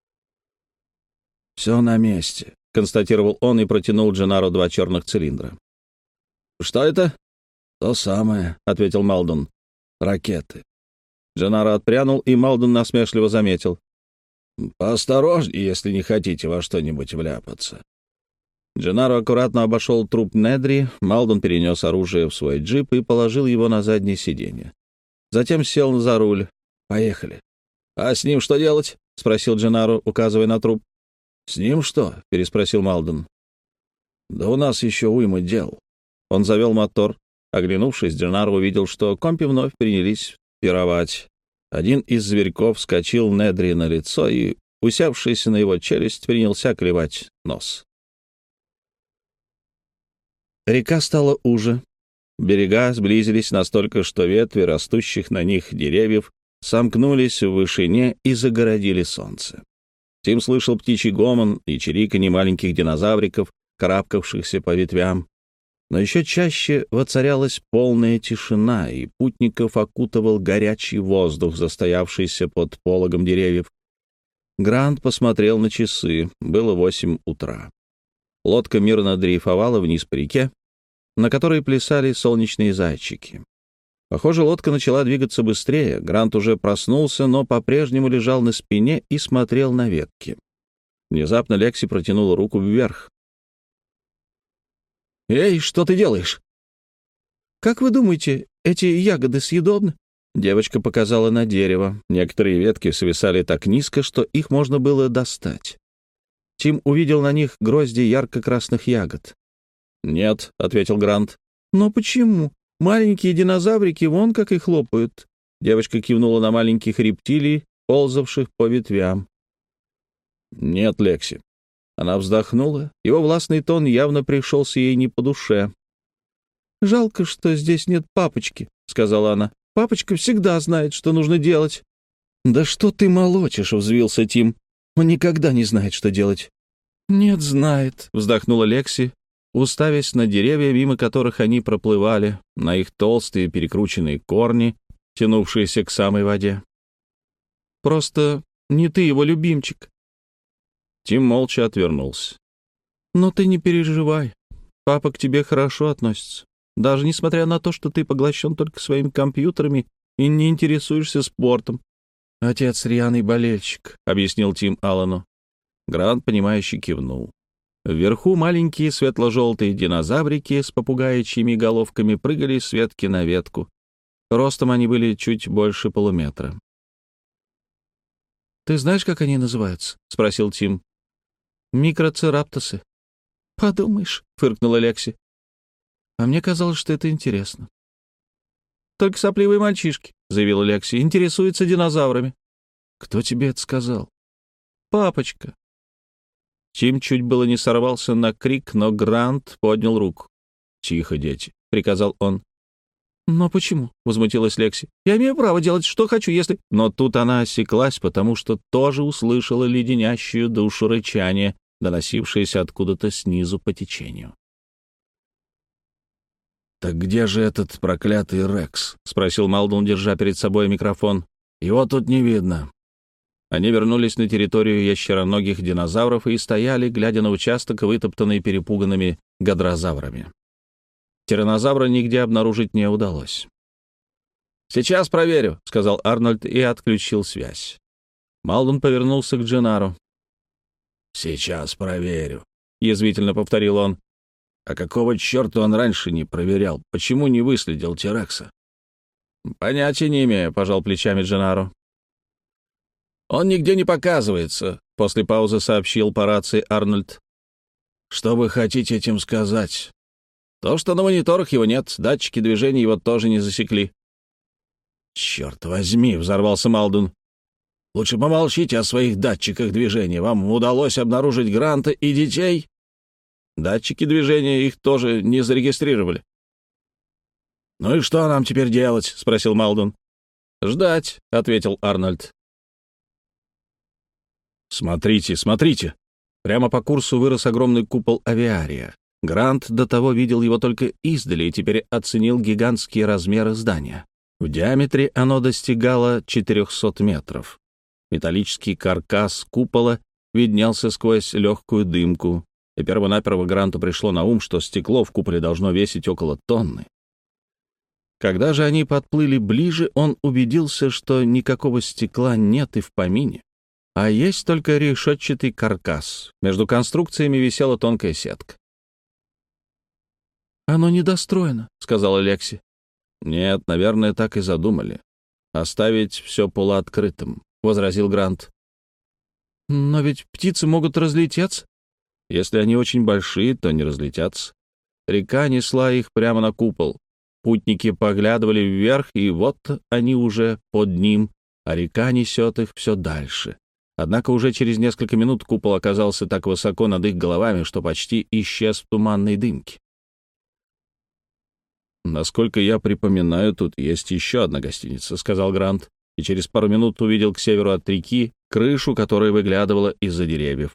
«Все на месте», — констатировал он и протянул Дженару 2 черных цилиндра. «Что это?» «То самое», — ответил Малдун. «Ракеты». Дженаро отпрянул, и Малдун насмешливо заметил. «Поосторожнее, если не хотите во что-нибудь вляпаться». Дженаро аккуратно обошел труп Недри, Малдун перенес оружие в свой джип и положил его на заднее сиденье. Затем сел за руль. «Поехали». «А с ним что делать?» — спросил Дженаро, указывая на труп. «С ним что?» — переспросил Малдун. «Да у нас еще уйма дел». Он завел мотор. Оглянувшись, Дженаро увидел, что компи вновь принялись пировать. Один из зверьков вскочил Недри на лицо и, усевшись на его челюсть, принялся клевать нос. Река стала уже. Берега сблизились настолько, что ветви растущих на них деревьев сомкнулись в вышине и загородили солнце. Тим слышал птичий гомон и чириканье маленьких динозавриков, карабкавшихся по ветвям. Но еще чаще воцарялась полная тишина, и путников окутывал горячий воздух, застоявшийся под пологом деревьев. Грант посмотрел на часы. Было 8 утра. Лодка мирно дрейфовала вниз по реке, на которой плясали солнечные зайчики. Похоже, лодка начала двигаться быстрее. Грант уже проснулся, но по-прежнему лежал на спине и смотрел на ветки. Внезапно Лекси протянула руку вверх. «Эй, что ты делаешь?» «Как вы думаете, эти ягоды съедобны?» Девочка показала на дерево. Некоторые ветки свисали так низко, что их можно было достать. Тим увидел на них грозди ярко-красных ягод. «Нет», — ответил Грант. «Но почему? Маленькие динозаврики вон как и хлопают». Девочка кивнула на маленьких рептилий, ползавших по ветвям. «Нет, Лекси». Она вздохнула. Его властный тон явно пришелся ей не по душе. «Жалко, что здесь нет папочки», — сказала она. «Папочка всегда знает, что нужно делать». «Да что ты молочишь?» — взвился Тим. «Он никогда не знает, что делать». «Нет, знает», — вздохнула Лекси, уставясь на деревья, мимо которых они проплывали, на их толстые перекрученные корни, тянувшиеся к самой воде. «Просто не ты его любимчик». Тим молча отвернулся. «Но ты не переживай. Папа к тебе хорошо относится. Даже несмотря на то, что ты поглощен только своими компьютерами и не интересуешься спортом». «Отец рьяный болельщик», — объяснил Тим Аллану. Грант, понимающе кивнул. Вверху маленькие светло-желтые динозаврики с попугаичьими головками прыгали с ветки на ветку. Ростом они были чуть больше полуметра. «Ты знаешь, как они называются?» — спросил Тим. «Микроцераптосы». «Подумаешь», — фыркнула Лекси. «А мне казалось, что это интересно». «Только сопливые мальчишки», — заявила Лекси, — «интересуются динозаврами». «Кто тебе это сказал?» «Папочка». Тим чуть было не сорвался на крик, но Грант поднял руку. «Тихо, дети», — приказал он. «Но почему?» — возмутилась Лекси. «Я имею право делать, что хочу, если...» Но тут она осеклась, потому что тоже услышала леденящую душу рычание, доносившееся откуда-то снизу по течению. «Так где же этот проклятый Рекс?» — спросил Малдун, держа перед собой микрофон. «Его тут не видно». Они вернулись на территорию ящероногих динозавров и стояли, глядя на участок, вытоптанный перепуганными гадрозаврами. Тираннозавра нигде обнаружить не удалось. «Сейчас проверю», — сказал Арнольд и отключил связь. Малдун повернулся к Дженару. «Сейчас проверю», — язвительно повторил он. «А какого черта он раньше не проверял? Почему не выследил Терекса?» «Понятия не имею», — пожал плечами Дженару. «Он нигде не показывается», — после паузы сообщил по рации Арнольд. «Что вы хотите этим сказать?» «То, что на мониторах его нет, датчики движения его тоже не засекли». «Черт возьми!» — взорвался Малдун. «Лучше помолчите о своих датчиках движения. Вам удалось обнаружить Гранта и детей?» «Датчики движения их тоже не зарегистрировали». «Ну и что нам теперь делать?» — спросил Малдун. «Ждать», — ответил Арнольд. «Смотрите, смотрите!» Прямо по курсу вырос огромный купол авиария. Грант до того видел его только издали и теперь оценил гигантские размеры здания. В диаметре оно достигало 400 метров. Металлический каркас купола виднелся сквозь легкую дымку, и первонаперво Гранту пришло на ум, что стекло в куполе должно весить около тонны. Когда же они подплыли ближе, он убедился, что никакого стекла нет и в помине, а есть только решетчатый каркас. Между конструкциями висела тонкая сетка. «Оно недостроено», — сказала Лекси. «Нет, наверное, так и задумали. Оставить все полуоткрытым», — возразил Грант. «Но ведь птицы могут разлететься». «Если они очень большие, то не разлетятся. Река несла их прямо на купол. Путники поглядывали вверх, и вот они уже под ним, а река несет их все дальше. Однако уже через несколько минут купол оказался так высоко над их головами, что почти исчез в туманной дымке. «Насколько я припоминаю, тут есть еще одна гостиница», — сказал Грант, и через пару минут увидел к северу от реки крышу, которая выглядывала из-за деревьев.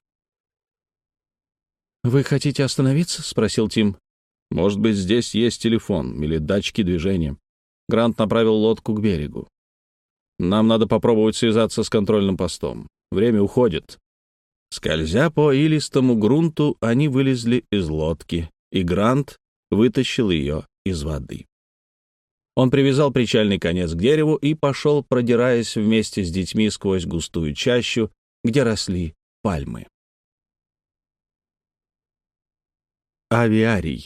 «Вы хотите остановиться?» — спросил Тим. «Может быть, здесь есть телефон или датчики движения». Грант направил лодку к берегу. «Нам надо попробовать связаться с контрольным постом. Время уходит». Скользя по илистому грунту, они вылезли из лодки, и Грант вытащил ее из воды. Он привязал причальный конец к дереву и пошел, продираясь вместе с детьми сквозь густую чащу, где росли пальмы. Авиарий.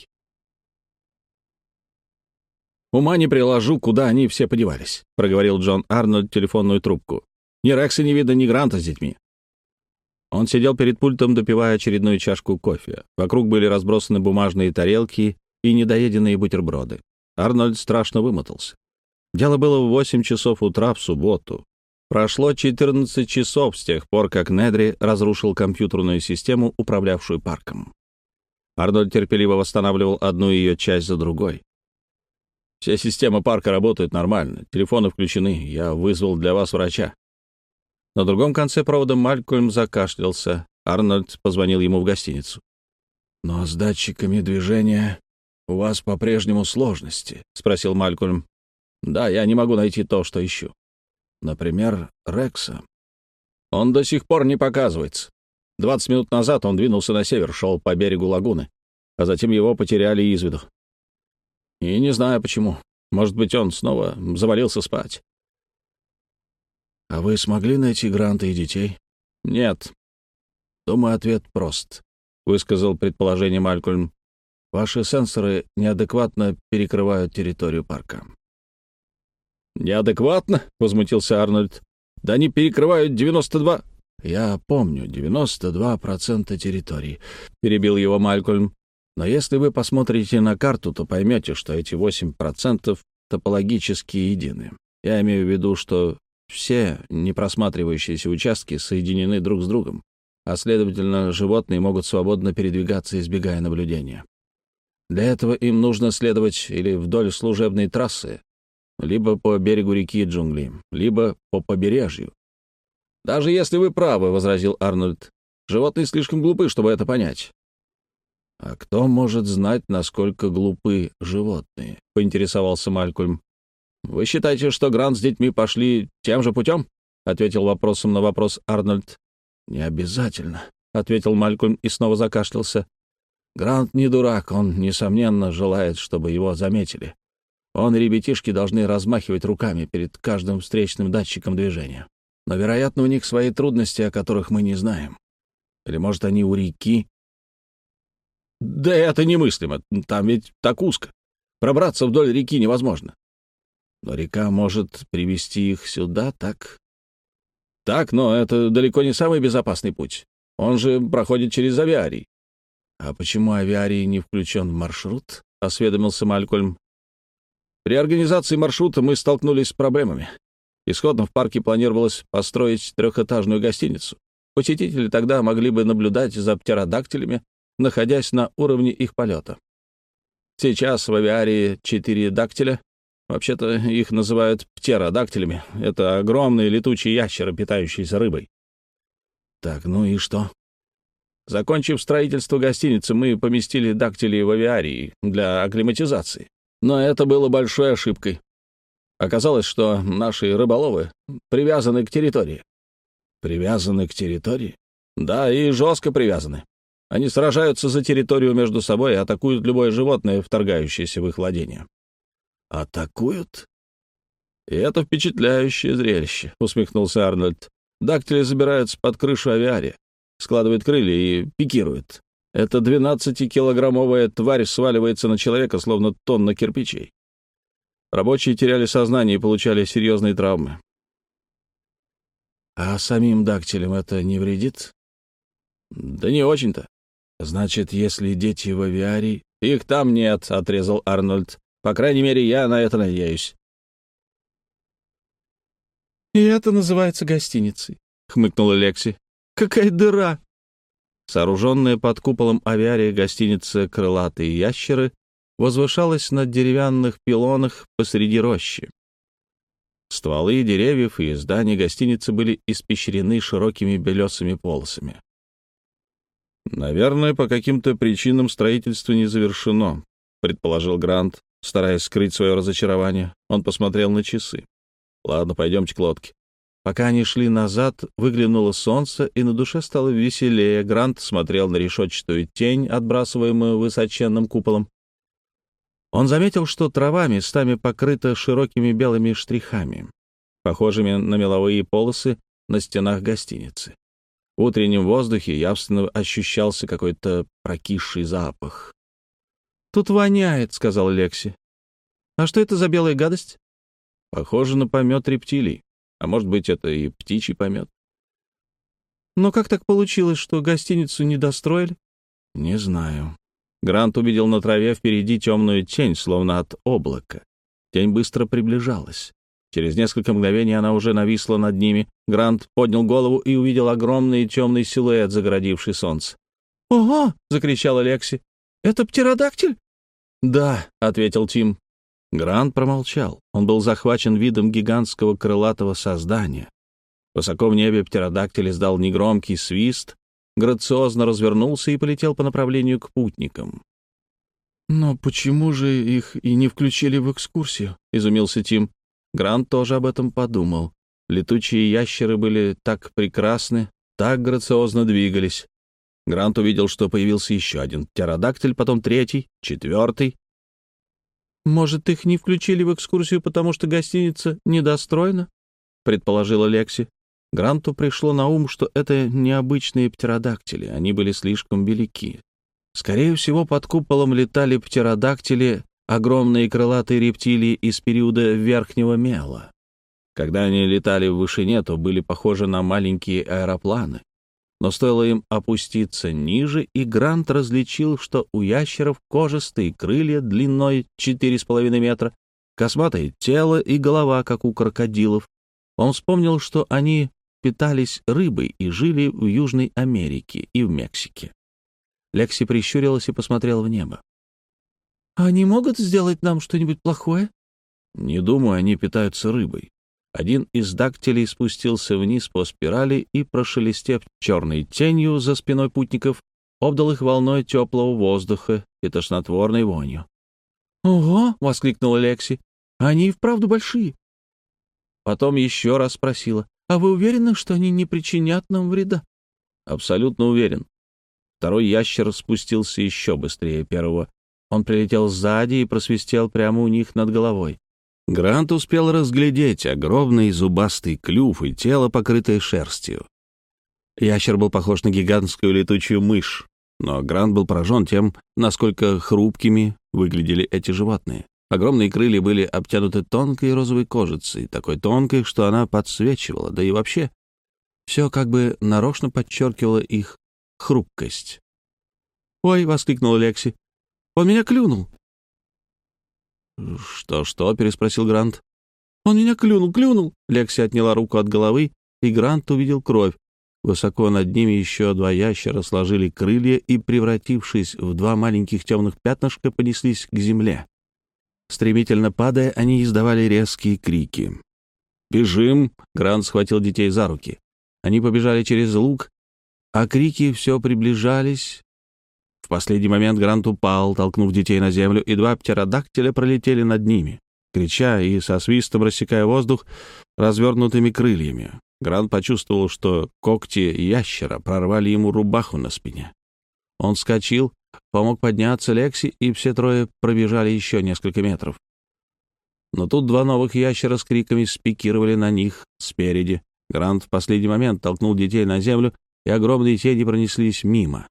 «Ума не приложу, куда они все подевались», — проговорил Джон Арнольд в телефонную трубку. «Ни Рекса не видно, ни Гранта с детьми». Он сидел перед пультом, допивая очередную чашку кофе. Вокруг были разбросаны бумажные тарелки и недоеденные бутерброды. Арнольд страшно вымотался. Дело было в 8 часов утра в субботу. Прошло 14 часов с тех пор, как Недри разрушил компьютерную систему, управлявшую парком. Арнольд терпеливо восстанавливал одну ее часть за другой. «Все системы парка работают нормально, телефоны включены, я вызвал для вас врача». На другом конце провода Малькольм закашлялся. Арнольд позвонил ему в гостиницу. «Но с датчиками движения у вас по-прежнему сложности?» — спросил Малькольм. «Да, я не могу найти то, что ищу. Например, Рекса. Он до сих пор не показывается. 20 минут назад он двинулся на север, шел по берегу лагуны, а затем его потеряли из виду. И не знаю почему. Может быть, он снова завалился спать». «А вы смогли найти Гранта и детей?» «Нет». «Думаю, ответ прост», — высказал предположение Малькольм. «Ваши сенсоры неадекватно перекрывают территорию парка». «Неадекватно?» — возмутился Арнольд. «Да они перекрывают 92...» «Я помню, 92% территории», — перебил его Малькольм. «Но если вы посмотрите на карту, то поймете, что эти 8% топологически едины. Я имею в виду, что все непросматривающиеся участки соединены друг с другом, а, следовательно, животные могут свободно передвигаться, избегая наблюдения. Для этого им нужно следовать или вдоль служебной трассы, либо по берегу реки джунгли, либо по побережью». «Даже если вы правы», — возразил Арнольд, — «животные слишком глупы, чтобы это понять». «А кто может знать, насколько глупы животные?» — поинтересовался Малькольм. «Вы считаете, что Грант с детьми пошли тем же путем?» — ответил вопросом на вопрос Арнольд. «Не обязательно», — ответил Малькольм и снова закашлялся. «Грант не дурак, он, несомненно, желает, чтобы его заметили. Он и ребятишки должны размахивать руками перед каждым встречным датчиком движения. Но, вероятно, у них свои трудности, о которых мы не знаем. Или, может, они у реки?» «Да это немыслимо, там ведь так узко. Пробраться вдоль реки невозможно». «Но река может привести их сюда, так?» «Так, но это далеко не самый безопасный путь. Он же проходит через авиарий». «А почему авиарий не включен в маршрут?» — осведомился Малькольм. «При организации маршрута мы столкнулись с проблемами. Исходно в парке планировалось построить трехэтажную гостиницу. Посетители тогда могли бы наблюдать за птеродактилями, находясь на уровне их полета. Сейчас в авиарии 4 дактиля. Вообще-то их называют птеродактилями. Это огромные летучие ящеры, питающиеся рыбой. Так, ну и что? Закончив строительство гостиницы, мы поместили дактилей в авиарии для акклиматизации. Но это было большой ошибкой. Оказалось, что наши рыболовы привязаны к территории. Привязаны к территории? Да, и жестко привязаны. Они сражаются за территорию между собой и атакуют любое животное, вторгающееся в их владение. Атакуют? И это впечатляющее зрелище, усмехнулся Арнольд. Дактили забираются под крышу авиария, складывают крылья и пикируют. Эта 12-килограммовая тварь сваливается на человека, словно тонна кирпичей. Рабочие теряли сознание и получали серьезные травмы. А самим дактилям это не вредит? Да не очень-то. Значит, если дети в авиарии... Их там нет, отрезал Арнольд. По крайней мере, я на это надеюсь. И это называется гостиницей, хмыкнула Лекси. Какая дыра! Сооруженная под куполом авиария гостиница «Крылатые ящеры» возвышалась на деревянных пилонах посреди рощи. Стволы деревьев и здания гостиницы были испещрены широкими белесыми полосами. «Наверное, по каким-то причинам строительство не завершено», — предположил Грант, стараясь скрыть свое разочарование. Он посмотрел на часы. «Ладно, пойдемте к лодке». Пока они шли назад, выглянуло солнце, и на душе стало веселее. Грант смотрел на решетчатую тень, отбрасываемую высоченным куполом. Он заметил, что трава местами покрыта широкими белыми штрихами, похожими на меловые полосы на стенах гостиницы. В утреннем воздухе явственно ощущался какой-то прокисший запах. «Тут воняет», — сказал Лекси. «А что это за белая гадость?» «Похоже на помет рептилий. А может быть, это и птичий помет». «Но как так получилось, что гостиницу не достроили?» «Не знаю». Грант увидел на траве впереди темную тень, словно от облака. Тень быстро приближалась. Через несколько мгновений она уже нависла над ними. Грант поднял голову и увидел огромный темный силуэт, загородивший солнце. «Ого!» — закричала Лекси. «Это птеродактиль?» «Да», — ответил Тим. Грант промолчал. Он был захвачен видом гигантского крылатого создания. Высоко в небе птеродактиль издал негромкий свист, грациозно развернулся и полетел по направлению к путникам. «Но почему же их и не включили в экскурсию?» — изумился Тим. Грант тоже об этом подумал. Летучие ящеры были так прекрасны, так грациозно двигались. Грант увидел, что появился еще один птеродактиль, потом третий, четвертый. «Может, их не включили в экскурсию, потому что гостиница недостроена?» — предположила Лекси. Гранту пришло на ум, что это необычные птеродактили, они были слишком велики. Скорее всего, под куполом летали птеродактили, огромные крылатые рептилии из периода верхнего мела. Когда они летали в вышине, то были похожи на маленькие аэропланы. Но стоило им опуститься ниже, и Грант различил, что у ящеров кожистые крылья длиной 4,5 метра, косматое тело и голова, как у крокодилов. Он вспомнил, что они питались рыбой и жили в Южной Америке и в Мексике. Лекси прищурилась и посмотрела в небо. «Они могут сделать нам что-нибудь плохое?» «Не думаю, они питаются рыбой». Один из дактилей спустился вниз по спирали и, прошелестев черной тенью за спиной путников, обдал их волной теплого воздуха и тошнотворной вонью. «Ого!» — воскликнула Лекси. «Они и вправду большие». Потом еще раз спросила. «А вы уверены, что они не причинят нам вреда?» «Абсолютно уверен». Второй ящер спустился еще быстрее первого. Он прилетел сзади и просвистел прямо у них над головой. Грант успел разглядеть огромный зубастый клюв и тело, покрытое шерстью. Ящер был похож на гигантскую летучую мышь, но Грант был поражен тем, насколько хрупкими выглядели эти животные. Огромные крылья были обтянуты тонкой розовой кожицей, такой тонкой, что она подсвечивала, да и вообще все как бы нарочно подчеркивало их хрупкость. «Ой!» — воскликнула Лекси. «Он меня клюнул!» «Что?» — переспросил Грант. «Он меня клюнул!» Лекси отняла руку от головы, и Грант увидел кровь. Высоко над ними еще два ящера сложили крылья и, превратившись в два маленьких темных пятнышка, понеслись к земле. Стремительно падая, они издавали резкие крики. «Бежим!» — Грант схватил детей за руки. Они побежали через луг, а крики все приближались. В последний момент Грант упал, толкнув детей на землю, и два птеродактиля пролетели над ними, крича и со свистом рассекая воздух развернутыми крыльями. Грант почувствовал, что когти ящера прорвали ему рубаху на спине. Он вскочил, помог подняться Лекси, и все трое пробежали еще несколько метров. Но тут два новых ящера с криками спикировали на них спереди. Грант в последний момент толкнул детей на землю, и огромные тени пронеслись мимо.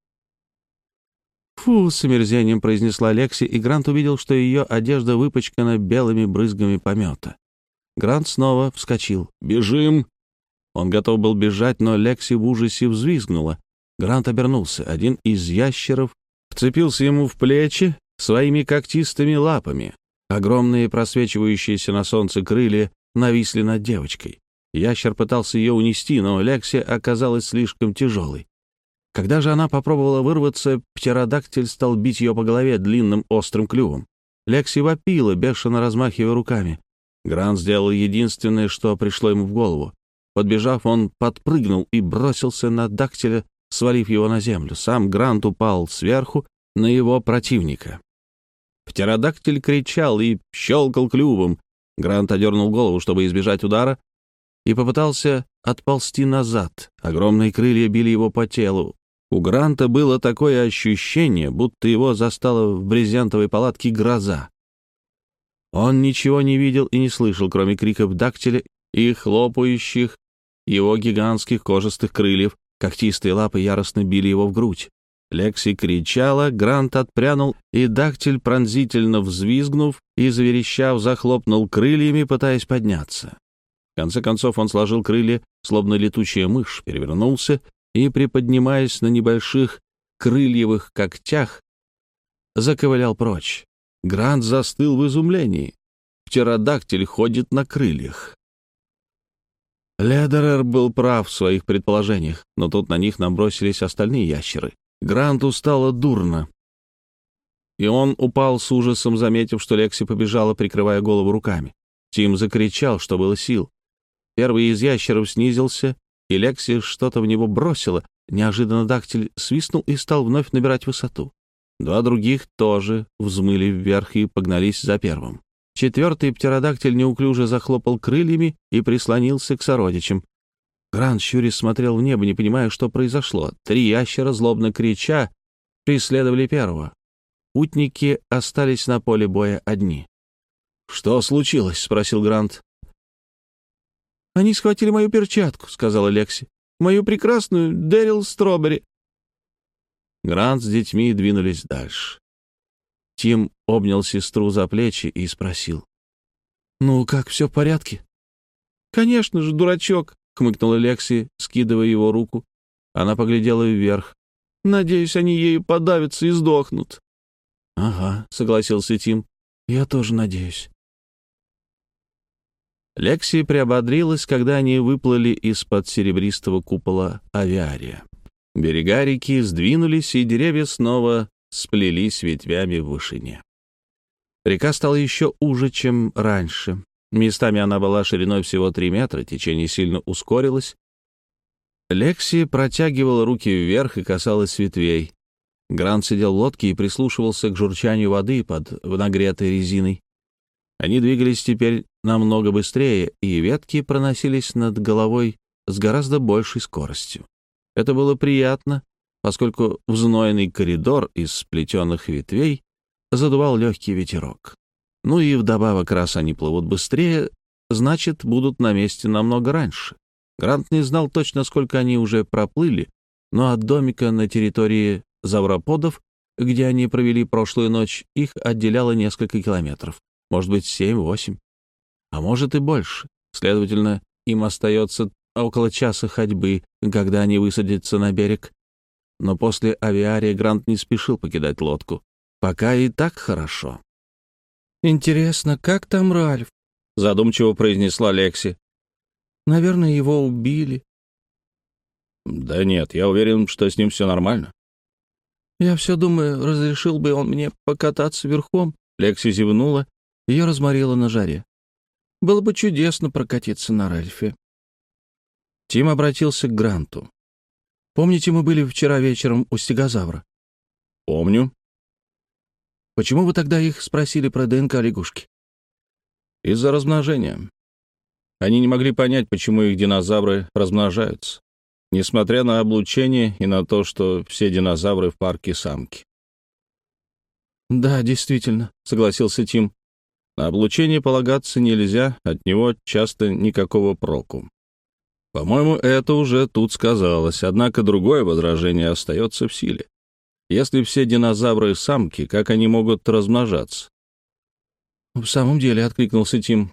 «Фу!» — с омерзением произнесла Лекси, и Грант увидел, что ее одежда выпачкана белыми брызгами помета. Грант снова вскочил. «Бежим!» Он готов был бежать, но Лекси в ужасе взвизгнула. Грант обернулся. Один из ящеров вцепился ему в плечи своими когтистыми лапами. Огромные, просвечивающиеся на солнце крылья нависли над девочкой. Ящер пытался ее унести, но Лекси оказалась слишком тяжелой. Когда же она попробовала вырваться, птеродактиль стал бить ее по голове длинным острым клювом. Лекси вопила, бешено размахивая руками. Грант сделал единственное, что пришло ему в голову. Подбежав, он подпрыгнул и бросился на дактиля, свалив его на землю. Сам Грант упал сверху на его противника. Птеродактиль кричал и щелкал клювом. Грант одернул голову, чтобы избежать удара, и попытался отползти назад. Огромные крылья били его по телу. У Гранта было такое ощущение, будто его застала в брезентовой палатке гроза. Он ничего не видел и не слышал, кроме криков дактиля и хлопающих его гигантских кожистых крыльев. Когтистые лапы яростно били его в грудь. Лекси кричала, Грант отпрянул, и дактиль, пронзительно взвизгнув и заверещав, захлопнул крыльями, пытаясь подняться. В конце концов он сложил крылья, словно летучая мышь, перевернулся и, приподнимаясь на небольших крыльевых когтях, заковылял прочь. Грант застыл в изумлении. Птеродактиль ходит на крыльях. Ледерер был прав в своих предположениях, но тут на них набросились остальные ящеры. Гранту стало дурно, и он упал с ужасом, заметив, что Лекси побежала, прикрывая голову руками. Тим закричал, что было сил. Первый из ящеров снизился, и Лекси что-то в него бросила. Неожиданно дактиль свистнул и стал вновь набирать высоту. Два других тоже взмыли вверх и погнались за первым. Четвертый птеродактиль неуклюже захлопал крыльями и прислонился к сородичам. Грант щурясь смотрел в небо, не понимая, что произошло. Три ящера, злобно крича, преследовали первого. Путники остались на поле боя одни. «Что случилось?» — спросил Грант. «Они схватили мою перчатку», — сказала Лекси. «Мою прекрасную Дэрил Стробери». Грант с детьми двинулись дальше. Тим обнял сестру за плечи и спросил. «Ну, как, все в порядке?» «Конечно же, дурачок», — хмыкнула Лекси, скидывая его руку. Она поглядела вверх. «Надеюсь, они ею подавятся и сдохнут». «Ага», — согласился Тим. «Я тоже надеюсь». Лекси приободрилась, когда они выплыли из-под серебристого купола авиария. Берега реки сдвинулись, и деревья снова сплелись ветвями в вышине. Река стала еще уже, чем раньше. Местами она была шириной всего 3 метра, течение сильно ускорилось. Лекси протягивала руки вверх и касалась ветвей. Грант сидел в лодке и прислушивался к журчанию воды под нагретой резиной. Они двигались теперь намного быстрее, и ветки проносились над головой с гораздо большей скоростью. Это было приятно, поскольку в знойный коридор из сплетенных ветвей задувал легкий ветерок. Ну и вдобавок, раз они плывут быстрее, значит, будут на месте намного раньше. Грант не знал точно, сколько они уже проплыли, но от домика на территории завроподов, где они провели прошлую ночь, их отделяло несколько километров. Может быть, 7-8, а может и больше. Следовательно, им остается около часа ходьбы, когда они высадятся на берег. но после авиария Грант не спешил покидать лодку. Пока и так хорошо. «Интересно, как там Ральф?» — задумчиво произнесла Лекси. «Наверное, его убили». «Да нет, я уверен, что с ним все нормально». «Я все думаю, разрешил бы он мне покататься верхом?» Лекси зевнула, ее разморило на жаре. «Было бы чудесно прокатиться на Ральфе». Тим обратился к Гранту. «Помните, мы были вчера вечером у стегозавра?» «Помню». «Почему вы тогда их спросили про ДНК лягушки?» «Из-за размножения. Они не могли понять, почему их динозавры размножаются, несмотря на облучение и на то, что все динозавры в парке самки». «Да, действительно», — согласился Тим. «На облучение полагаться нельзя, от него часто никакого проку. По-моему, это уже тут сказалось, однако другое возражение остается в силе. Если все динозавры самки, как они могут размножаться?» «В самом деле», — откликнулся Тим.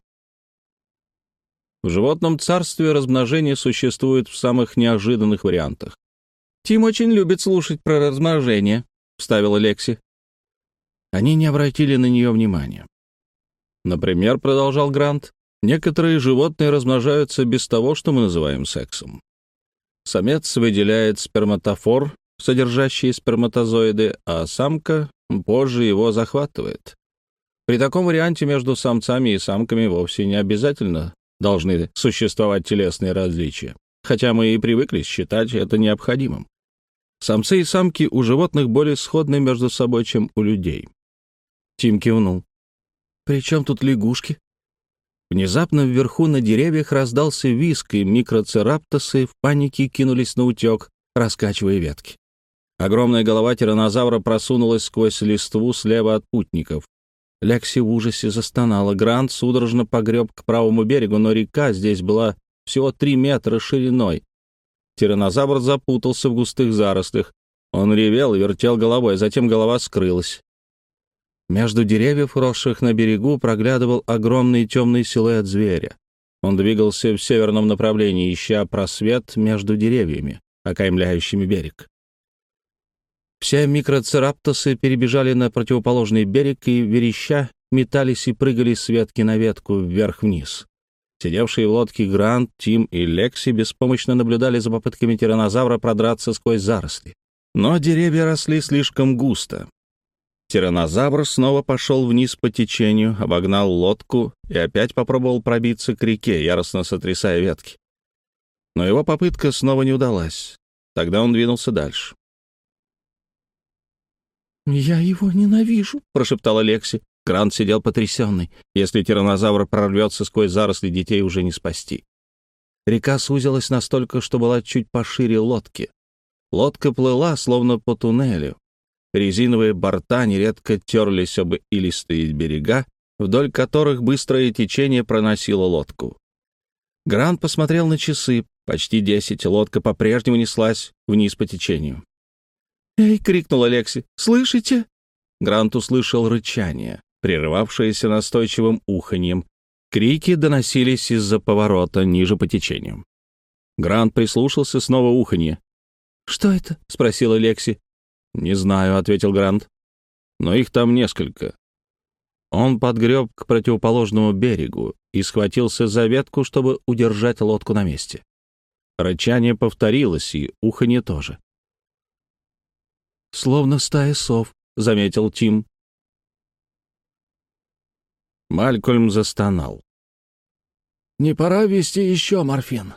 В животном царстве размножение существует в самых неожиданных вариантах. «Тим очень любит слушать про размножение», — вставила Лекси. Они не обратили на нее внимания. «Например, — продолжал Грант, — некоторые животные размножаются без того, что мы называем сексом. Самец выделяет сперматофор, содержащий сперматозоиды, а самка позже его захватывает. При таком варианте между самцами и самками вовсе не обязательно должны существовать телесные различия, хотя мы и привыкли считать это необходимым. Самцы и самки у животных более сходны между собой, чем у людей». Тим кивнул. «При чем тут лягушки?» Внезапно вверху на деревьях раздался визг, и микроцераптосы в панике кинулись на утек, раскачивая ветки. Огромная голова тираннозавра просунулась сквозь листву слева от путников. Лекси в ужасе застонала. Грант судорожно погреб к правому берегу, но река здесь была всего 3 метра шириной. Тираннозавр запутался в густых зарослях. Он ревел и вертел головой, а затем голова скрылась. Между деревьев, росших на берегу, проглядывал огромный темный силуэт зверя. Он двигался в северном направлении, ища просвет между деревьями, окаймляющими берег. Все микроцераптосы перебежали на противоположный берег и, вереща, метались и прыгали с ветки на ветку вверх-вниз. Сидевшие в лодке Грант, Тим и Лекси беспомощно наблюдали за попытками тираннозавра продраться сквозь заросли. Но деревья росли слишком густо. Тираннозавр снова пошел вниз по течению, обогнал лодку и опять попробовал пробиться к реке, яростно сотрясая ветки. Но его попытка снова не удалась. Тогда он двинулся дальше. «Я его ненавижу», — прошептала Лекси. Грант сидел потрясенный. Если тираннозавр прорвется сквозь заросли, детей уже не спасти. Река сузилась настолько, что была чуть пошире лодки. Лодка плыла, словно по туннелю. Резиновые борта нередко терлись об илистые берега, вдоль которых быстрое течение проносило лодку. Грант посмотрел на часы. Почти 10, лодка по-прежнему неслась вниз по течению. «Эй!» — крикнула Лекси. «Слышите?» Грант услышал рычание, прерывавшееся настойчивым уханьем. Крики доносились из-за поворота ниже по течению. Грант прислушался, снова уханье. «Что это?» — спросила Лекси. «Не знаю», — ответил Грант. «Но их там несколько». Он подгреб к противоположному берегу и схватился за ветку, чтобы удержать лодку на месте. Рычание повторилось, и уханье тоже. «Словно стая сов», — заметил Тим. Малькольм застонал. «Не пора ввести еще морфин?»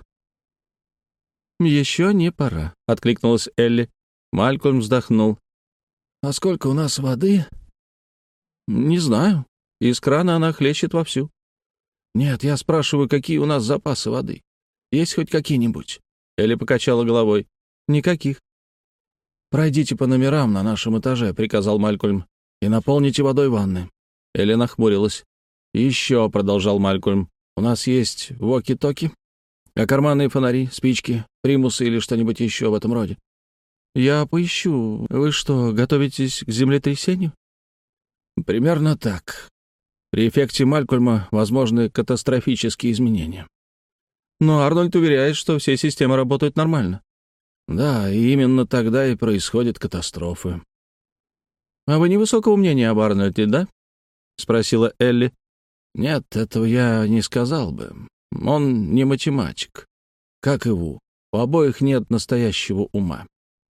«Еще не пора», — откликнулась Элли. Малькольм вздохнул. «А сколько у нас воды?» «Не знаю. Из крана она хлещет вовсю». «Нет, я спрашиваю, какие у нас запасы воды. Есть хоть какие-нибудь?» Элли покачала головой. «Никаких». «Пройдите по номерам на нашем этаже», — приказал Малькольм, «и наполните водой ванны». Элли нахмурилась. «Еще», — продолжал Малькольм, — «у нас есть воки-токи, а карманные фонари, спички, примусы или что-нибудь еще в этом роде». «Я поищу. Вы что, готовитесь к землетрясению?» «Примерно так. При эффекте Малькольма возможны катастрофические изменения». «Но Арнольд уверяет, что все системы работают нормально». Да, и именно тогда и происходят катастрофы. «А вы невысокого мнения об Арнольде, да?» — спросила Элли. «Нет, этого я не сказал бы. Он не математик, как и Ву. У обоих нет настоящего ума.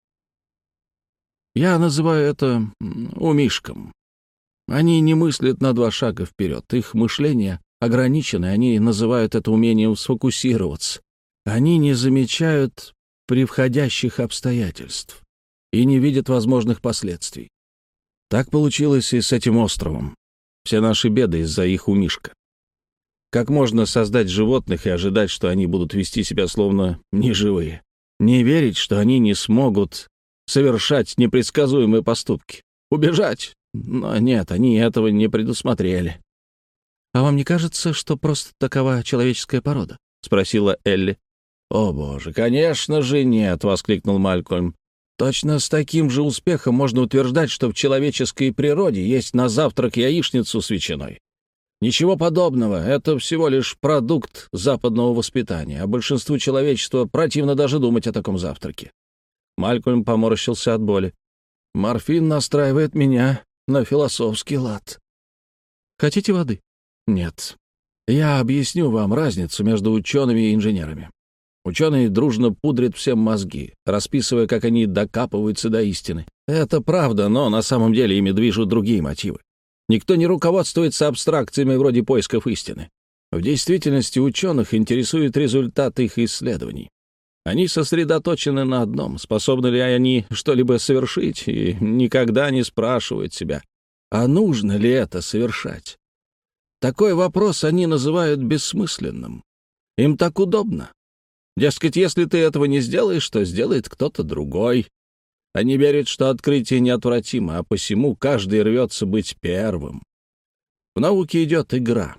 Я называю это умишком. Они не мыслят на 2 шага вперед. Их мышление ограничено, и они называют это умением сфокусироваться. Они не замечают превходящих обстоятельств и не видят возможных последствий. Так получилось и с этим островом. Все наши беды из-за их умишка. Как можно создать животных и ожидать, что они будут вести себя словно неживые? Не верить, что они не смогут совершать непредсказуемые поступки? Убежать? Но нет, они этого не предусмотрели. «А вам не кажется, что просто такова человеческая порода?» — спросила Элли. «О, боже, конечно же нет!» — воскликнул Малькольм. «Точно с таким же успехом можно утверждать, что в человеческой природе есть на завтрак яичницу с ветчиной. Ничего подобного, это всего лишь продукт западного воспитания, а большинству человечества противно даже думать о таком завтраке». Малькольм поморщился от боли. «Морфин настраивает меня на философский лад». «Хотите воды?» «Нет. Я объясню вам разницу между учеными и инженерами. Ученые дружно пудрят всем мозги, расписывая, как они докапываются до истины. Это правда, но на самом деле ими движут другие мотивы. Никто не руководствуется абстракциями вроде поисков истины. В действительности ученых интересует результат их исследований. Они сосредоточены на одном, способны ли они что-либо совершить, и никогда не спрашивают себя, а нужно ли это совершать. Такой вопрос они называют бессмысленным. Им так удобно. Дескать, если ты этого не сделаешь, то сделает кто-то другой. Они верят, что открытие неотвратимо, а посему каждый рвется быть первым. В науке идет игра.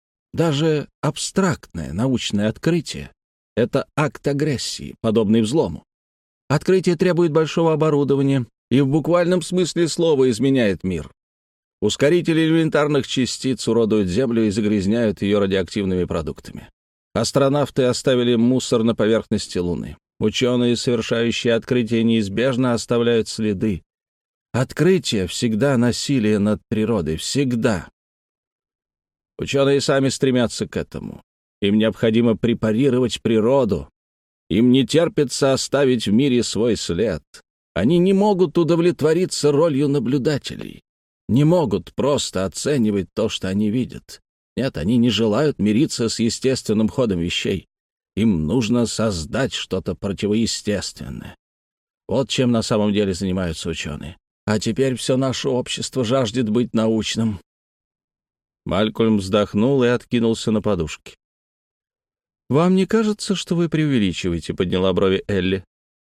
Даже абстрактное научное открытие — это акт агрессии, подобный взлому. Открытие требует большого оборудования и в буквальном смысле слова изменяет мир. Ускорители элементарных частиц уродуют Землю и загрязняют ее радиоактивными продуктами. Астронавты оставили мусор на поверхности Луны. Ученые, совершающие открытия, неизбежно оставляют следы. Открытие всегда насилие над природой, всегда. Ученые сами стремятся к этому. Им необходимо препарировать природу. Им не терпится оставить в мире свой след. Они не могут удовлетвориться ролью наблюдателей. Не могут просто оценивать то, что они видят. Нет, они не желают мириться с естественным ходом вещей. Им нужно создать что-то противоестественное. Вот чем на самом деле занимаются ученые. А теперь все наше общество жаждет быть научным. Малькольм вздохнул и откинулся на подушки. «Вам не кажется, что вы преувеличиваете?» — подняла брови Элли.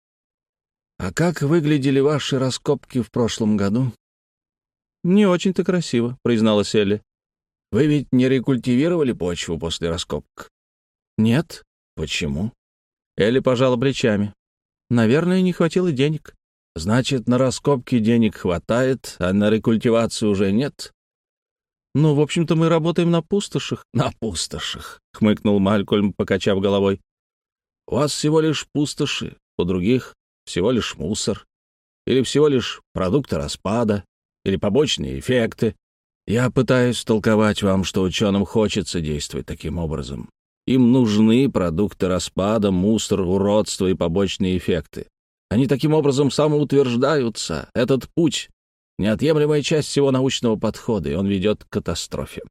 «А как выглядели ваши раскопки в прошлом году?» «Не очень-то красиво», — призналась Элли. «Вы ведь не рекультивировали почву после раскопок?» «Нет». «Почему?» Элли пожала плечами. «Наверное, не хватило денег». «Значит, на раскопки денег хватает, а на рекультивацию уже нет?» «Ну, в общем-то, мы работаем на пустошах». «На пустошах», — хмыкнул Малькольм, покачав головой. «У вас всего лишь пустоши, у других всего лишь мусор. Или всего лишь продукты распада, или побочные эффекты. Я пытаюсь толковать вам, что ученым хочется действовать таким образом. Им нужны продукты распада, мусор, уродство и побочные эффекты. Они таким образом самоутверждаются. Этот путь — неотъемлемая часть всего научного подхода, и он ведет к катастрофе».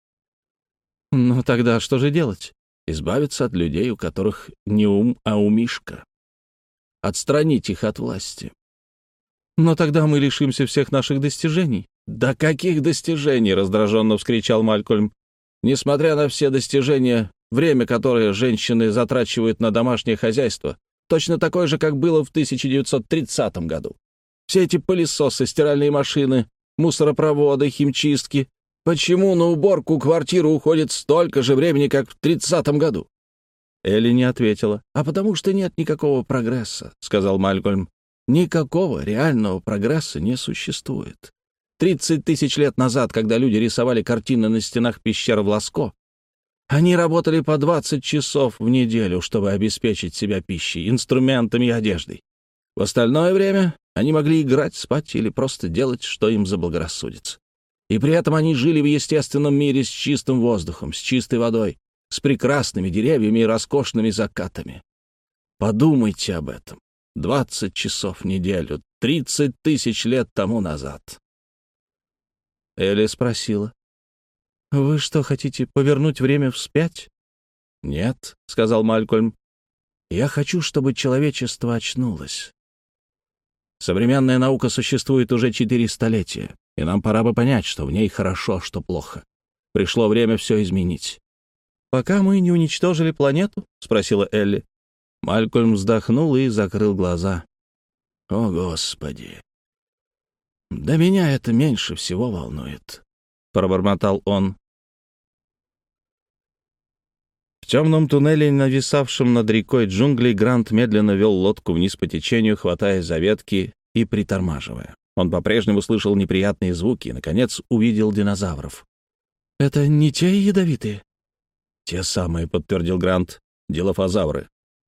«Ну тогда что же делать?» «Избавиться от людей, у которых не ум, а умишка. Отстранить их от власти». «Но тогда мы лишимся всех наших достижений». «Да каких достижений?» — раздраженно вскричал Малькольм. «Несмотря на все достижения, время, которое женщины затрачивают на домашнее хозяйство, точно такое же, как было в 1930 году. Все эти пылесосы, стиральные машины, мусоропроводы, химчистки. Почему на уборку квартиры уходит столько же времени, как в 30 году?» Элли не ответила. «А потому что нет никакого прогресса», — сказал Малькольм. «Никакого реального прогресса не существует. 30 тысяч лет назад, когда люди рисовали картины на стенах пещер в Ласко, Они работали по 20 часов в неделю, чтобы обеспечить себя пищей, инструментами и одеждой. В остальное время они могли играть, спать или просто делать, что им заблагорассудится. И при этом они жили в естественном мире с чистым воздухом, с чистой водой, с прекрасными деревьями и роскошными закатами. Подумайте об этом. 20 часов в неделю, 30 тысяч лет тому назад. Элли спросила: «Вы что, хотите повернуть время вспять?» «Нет», — сказал Малькольм, — «я хочу, чтобы человечество очнулось. Современная наука существует уже 4 столетия, и нам пора бы понять, что в ней хорошо, а что плохо. Пришло время все изменить». «Пока мы не уничтожили планету?» — спросила Элли. Малькольм вздохнул и закрыл глаза. «О, Господи! Да меня это меньше всего волнует», — пробормотал он. В темном туннеле, нависавшем над рекой джунглей, Грант медленно вел лодку вниз по течению, хватаясь за ветки и притормаживая. Он по-прежнему слышал неприятные звуки и, наконец, увидел динозавров. «Это не те ядовитые?» «Те самые», — подтвердил Грант, — «дилофазавры».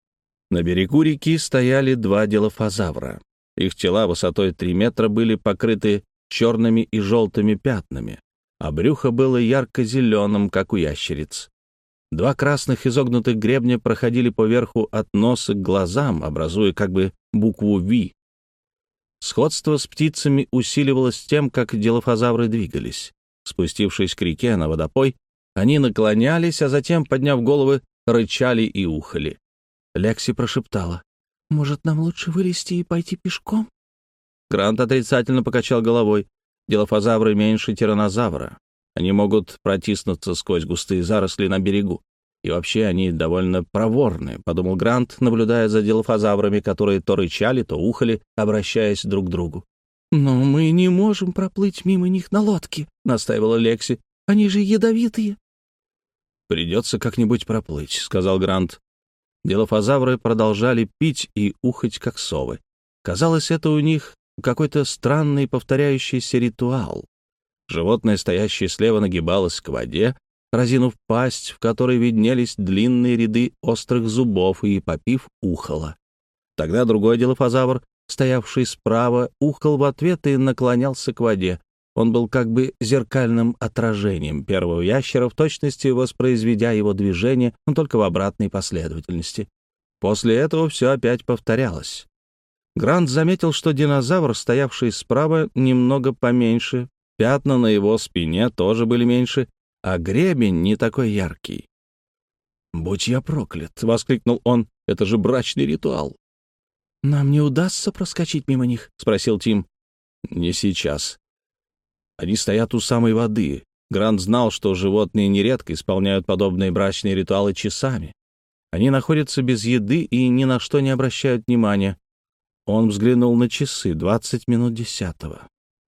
На берегу реки стояли 2 дилофазавра. Их тела высотой 3 метра были покрыты черными и желтыми пятнами, а брюхо было ярко-зеленым, как у ящериц. 2 красных изогнутых гребня проходили поверху от носа к глазам, образуя как бы букву «Ви». Сходство с птицами усиливалось тем, как дилофазавры двигались. Спустившись к реке на водопой, они наклонялись, а затем, подняв головы, рычали и ухали. Лекси прошептала: «Может, нам лучше вылезти и пойти пешком?» Грант отрицательно покачал головой. Дилофазавры меньше тираннозавра. Они могут протиснуться сквозь густые заросли на берегу. И вообще они довольно проворны, подумал Грант, наблюдая за дилофазаврами, которые то рычали, то ухали, обращаясь друг к другу. «Но мы не можем проплыть мимо них на лодке», — настаивала Лекси. «Они же ядовитые». «Придется как-нибудь проплыть», — сказал Грант. Дилофазавры продолжали пить и ухать, как совы. Казалось, это у них какой-то странный повторяющийся ритуал. Животное, стоящее слева, нагибалось к воде, разинув пасть, в которой виднелись длинные ряды острых зубов, и, попив, ухало. Тогда другой дилофазавр, стоявший справа, ухал в ответ и наклонялся к воде. Он был как бы зеркальным отражением первого ящера, в точности воспроизведя его движение, но только в обратной последовательности. После этого все опять повторялось. Грант заметил, что динозавр, стоявший справа, немного поменьше, пятна на его спине тоже были меньше, а гребень не такой яркий. «Будь я проклят!» — воскликнул он. «Это же брачный ритуал!» «Нам не удастся проскочить мимо них?» — спросил Тим. «Не сейчас. Они стоят у самой воды». Грант знал, что животные нередко исполняют подобные брачные ритуалы часами. Они находятся без еды и ни на что не обращают внимания. Он взглянул на часы. 20 минут 10.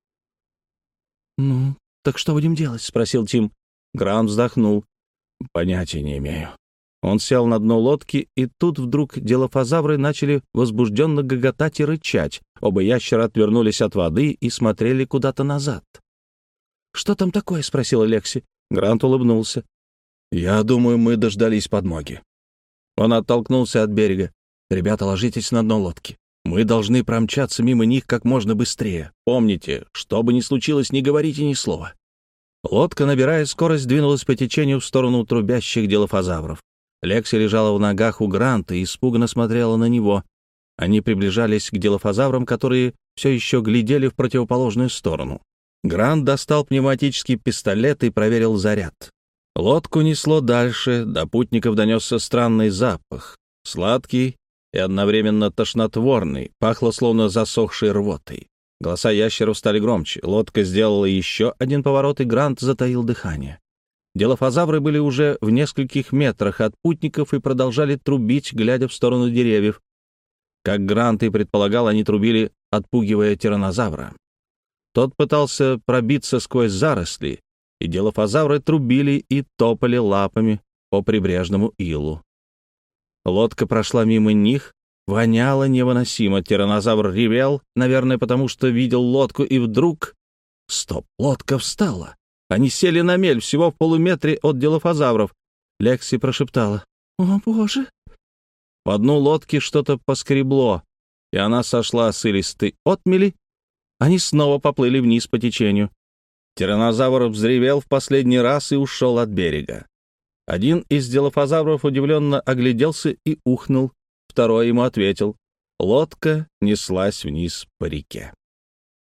«Ну, так что будем делать?» — спросил Тим. Грант вздохнул. «Понятия не имею». Он сел на дно лодки, и тут вдруг дилофазавры начали возбужденно гоготать и рычать. Оба ящера отвернулись от воды и смотрели куда-то назад. «Что там такое?» — спросила Лекси. Грант улыбнулся. «Я думаю, мы дождались подмоги». Он оттолкнулся от берега. «Ребята, ложитесь на дно лодки. Мы должны промчаться мимо них как можно быстрее. Помните, что бы ни случилось, не говорите ни слова». Лодка, набирая скорость, двинулась по течению в сторону трубящих дилофазавров. Лекси лежала в ногах у Гранта и испуганно смотрела на него. Они приближались к дилофазаврам, которые все еще глядели в противоположную сторону. Грант достал пневматический пистолет и проверил заряд. Лодку несло дальше, до путников донесся странный запах. Сладкий и одновременно тошнотворный, пахло словно засохшей рвотой. Голоса ящеров стали громче. Лодка сделала еще один поворот, и Грант затаил дыхание. Дилофазавры были уже в нескольких метрах от путников и продолжали трубить, глядя в сторону деревьев. Как Грант и предполагал, они трубили, отпугивая тираннозавра. Тот пытался пробиться сквозь заросли, и дилофазавры трубили и топали лапами по прибрежному илу. Лодка прошла мимо них, воняло невыносимо. Тираннозавр ревел, наверное, потому что видел лодку, и вдруг... Стоп, лодка встала. Они сели на мель всего в полуметре от дилофазавров. Лекси прошептала: «О, Боже!» по дну лодки что-то поскребло, и она сошла с илистой отмели. Они снова поплыли вниз по течению. Тираннозавр взревел в последний раз и ушел от берега. Один из дилофазавров удивленно огляделся и ухнул, второй ему ответил. Лодка неслась вниз по реке.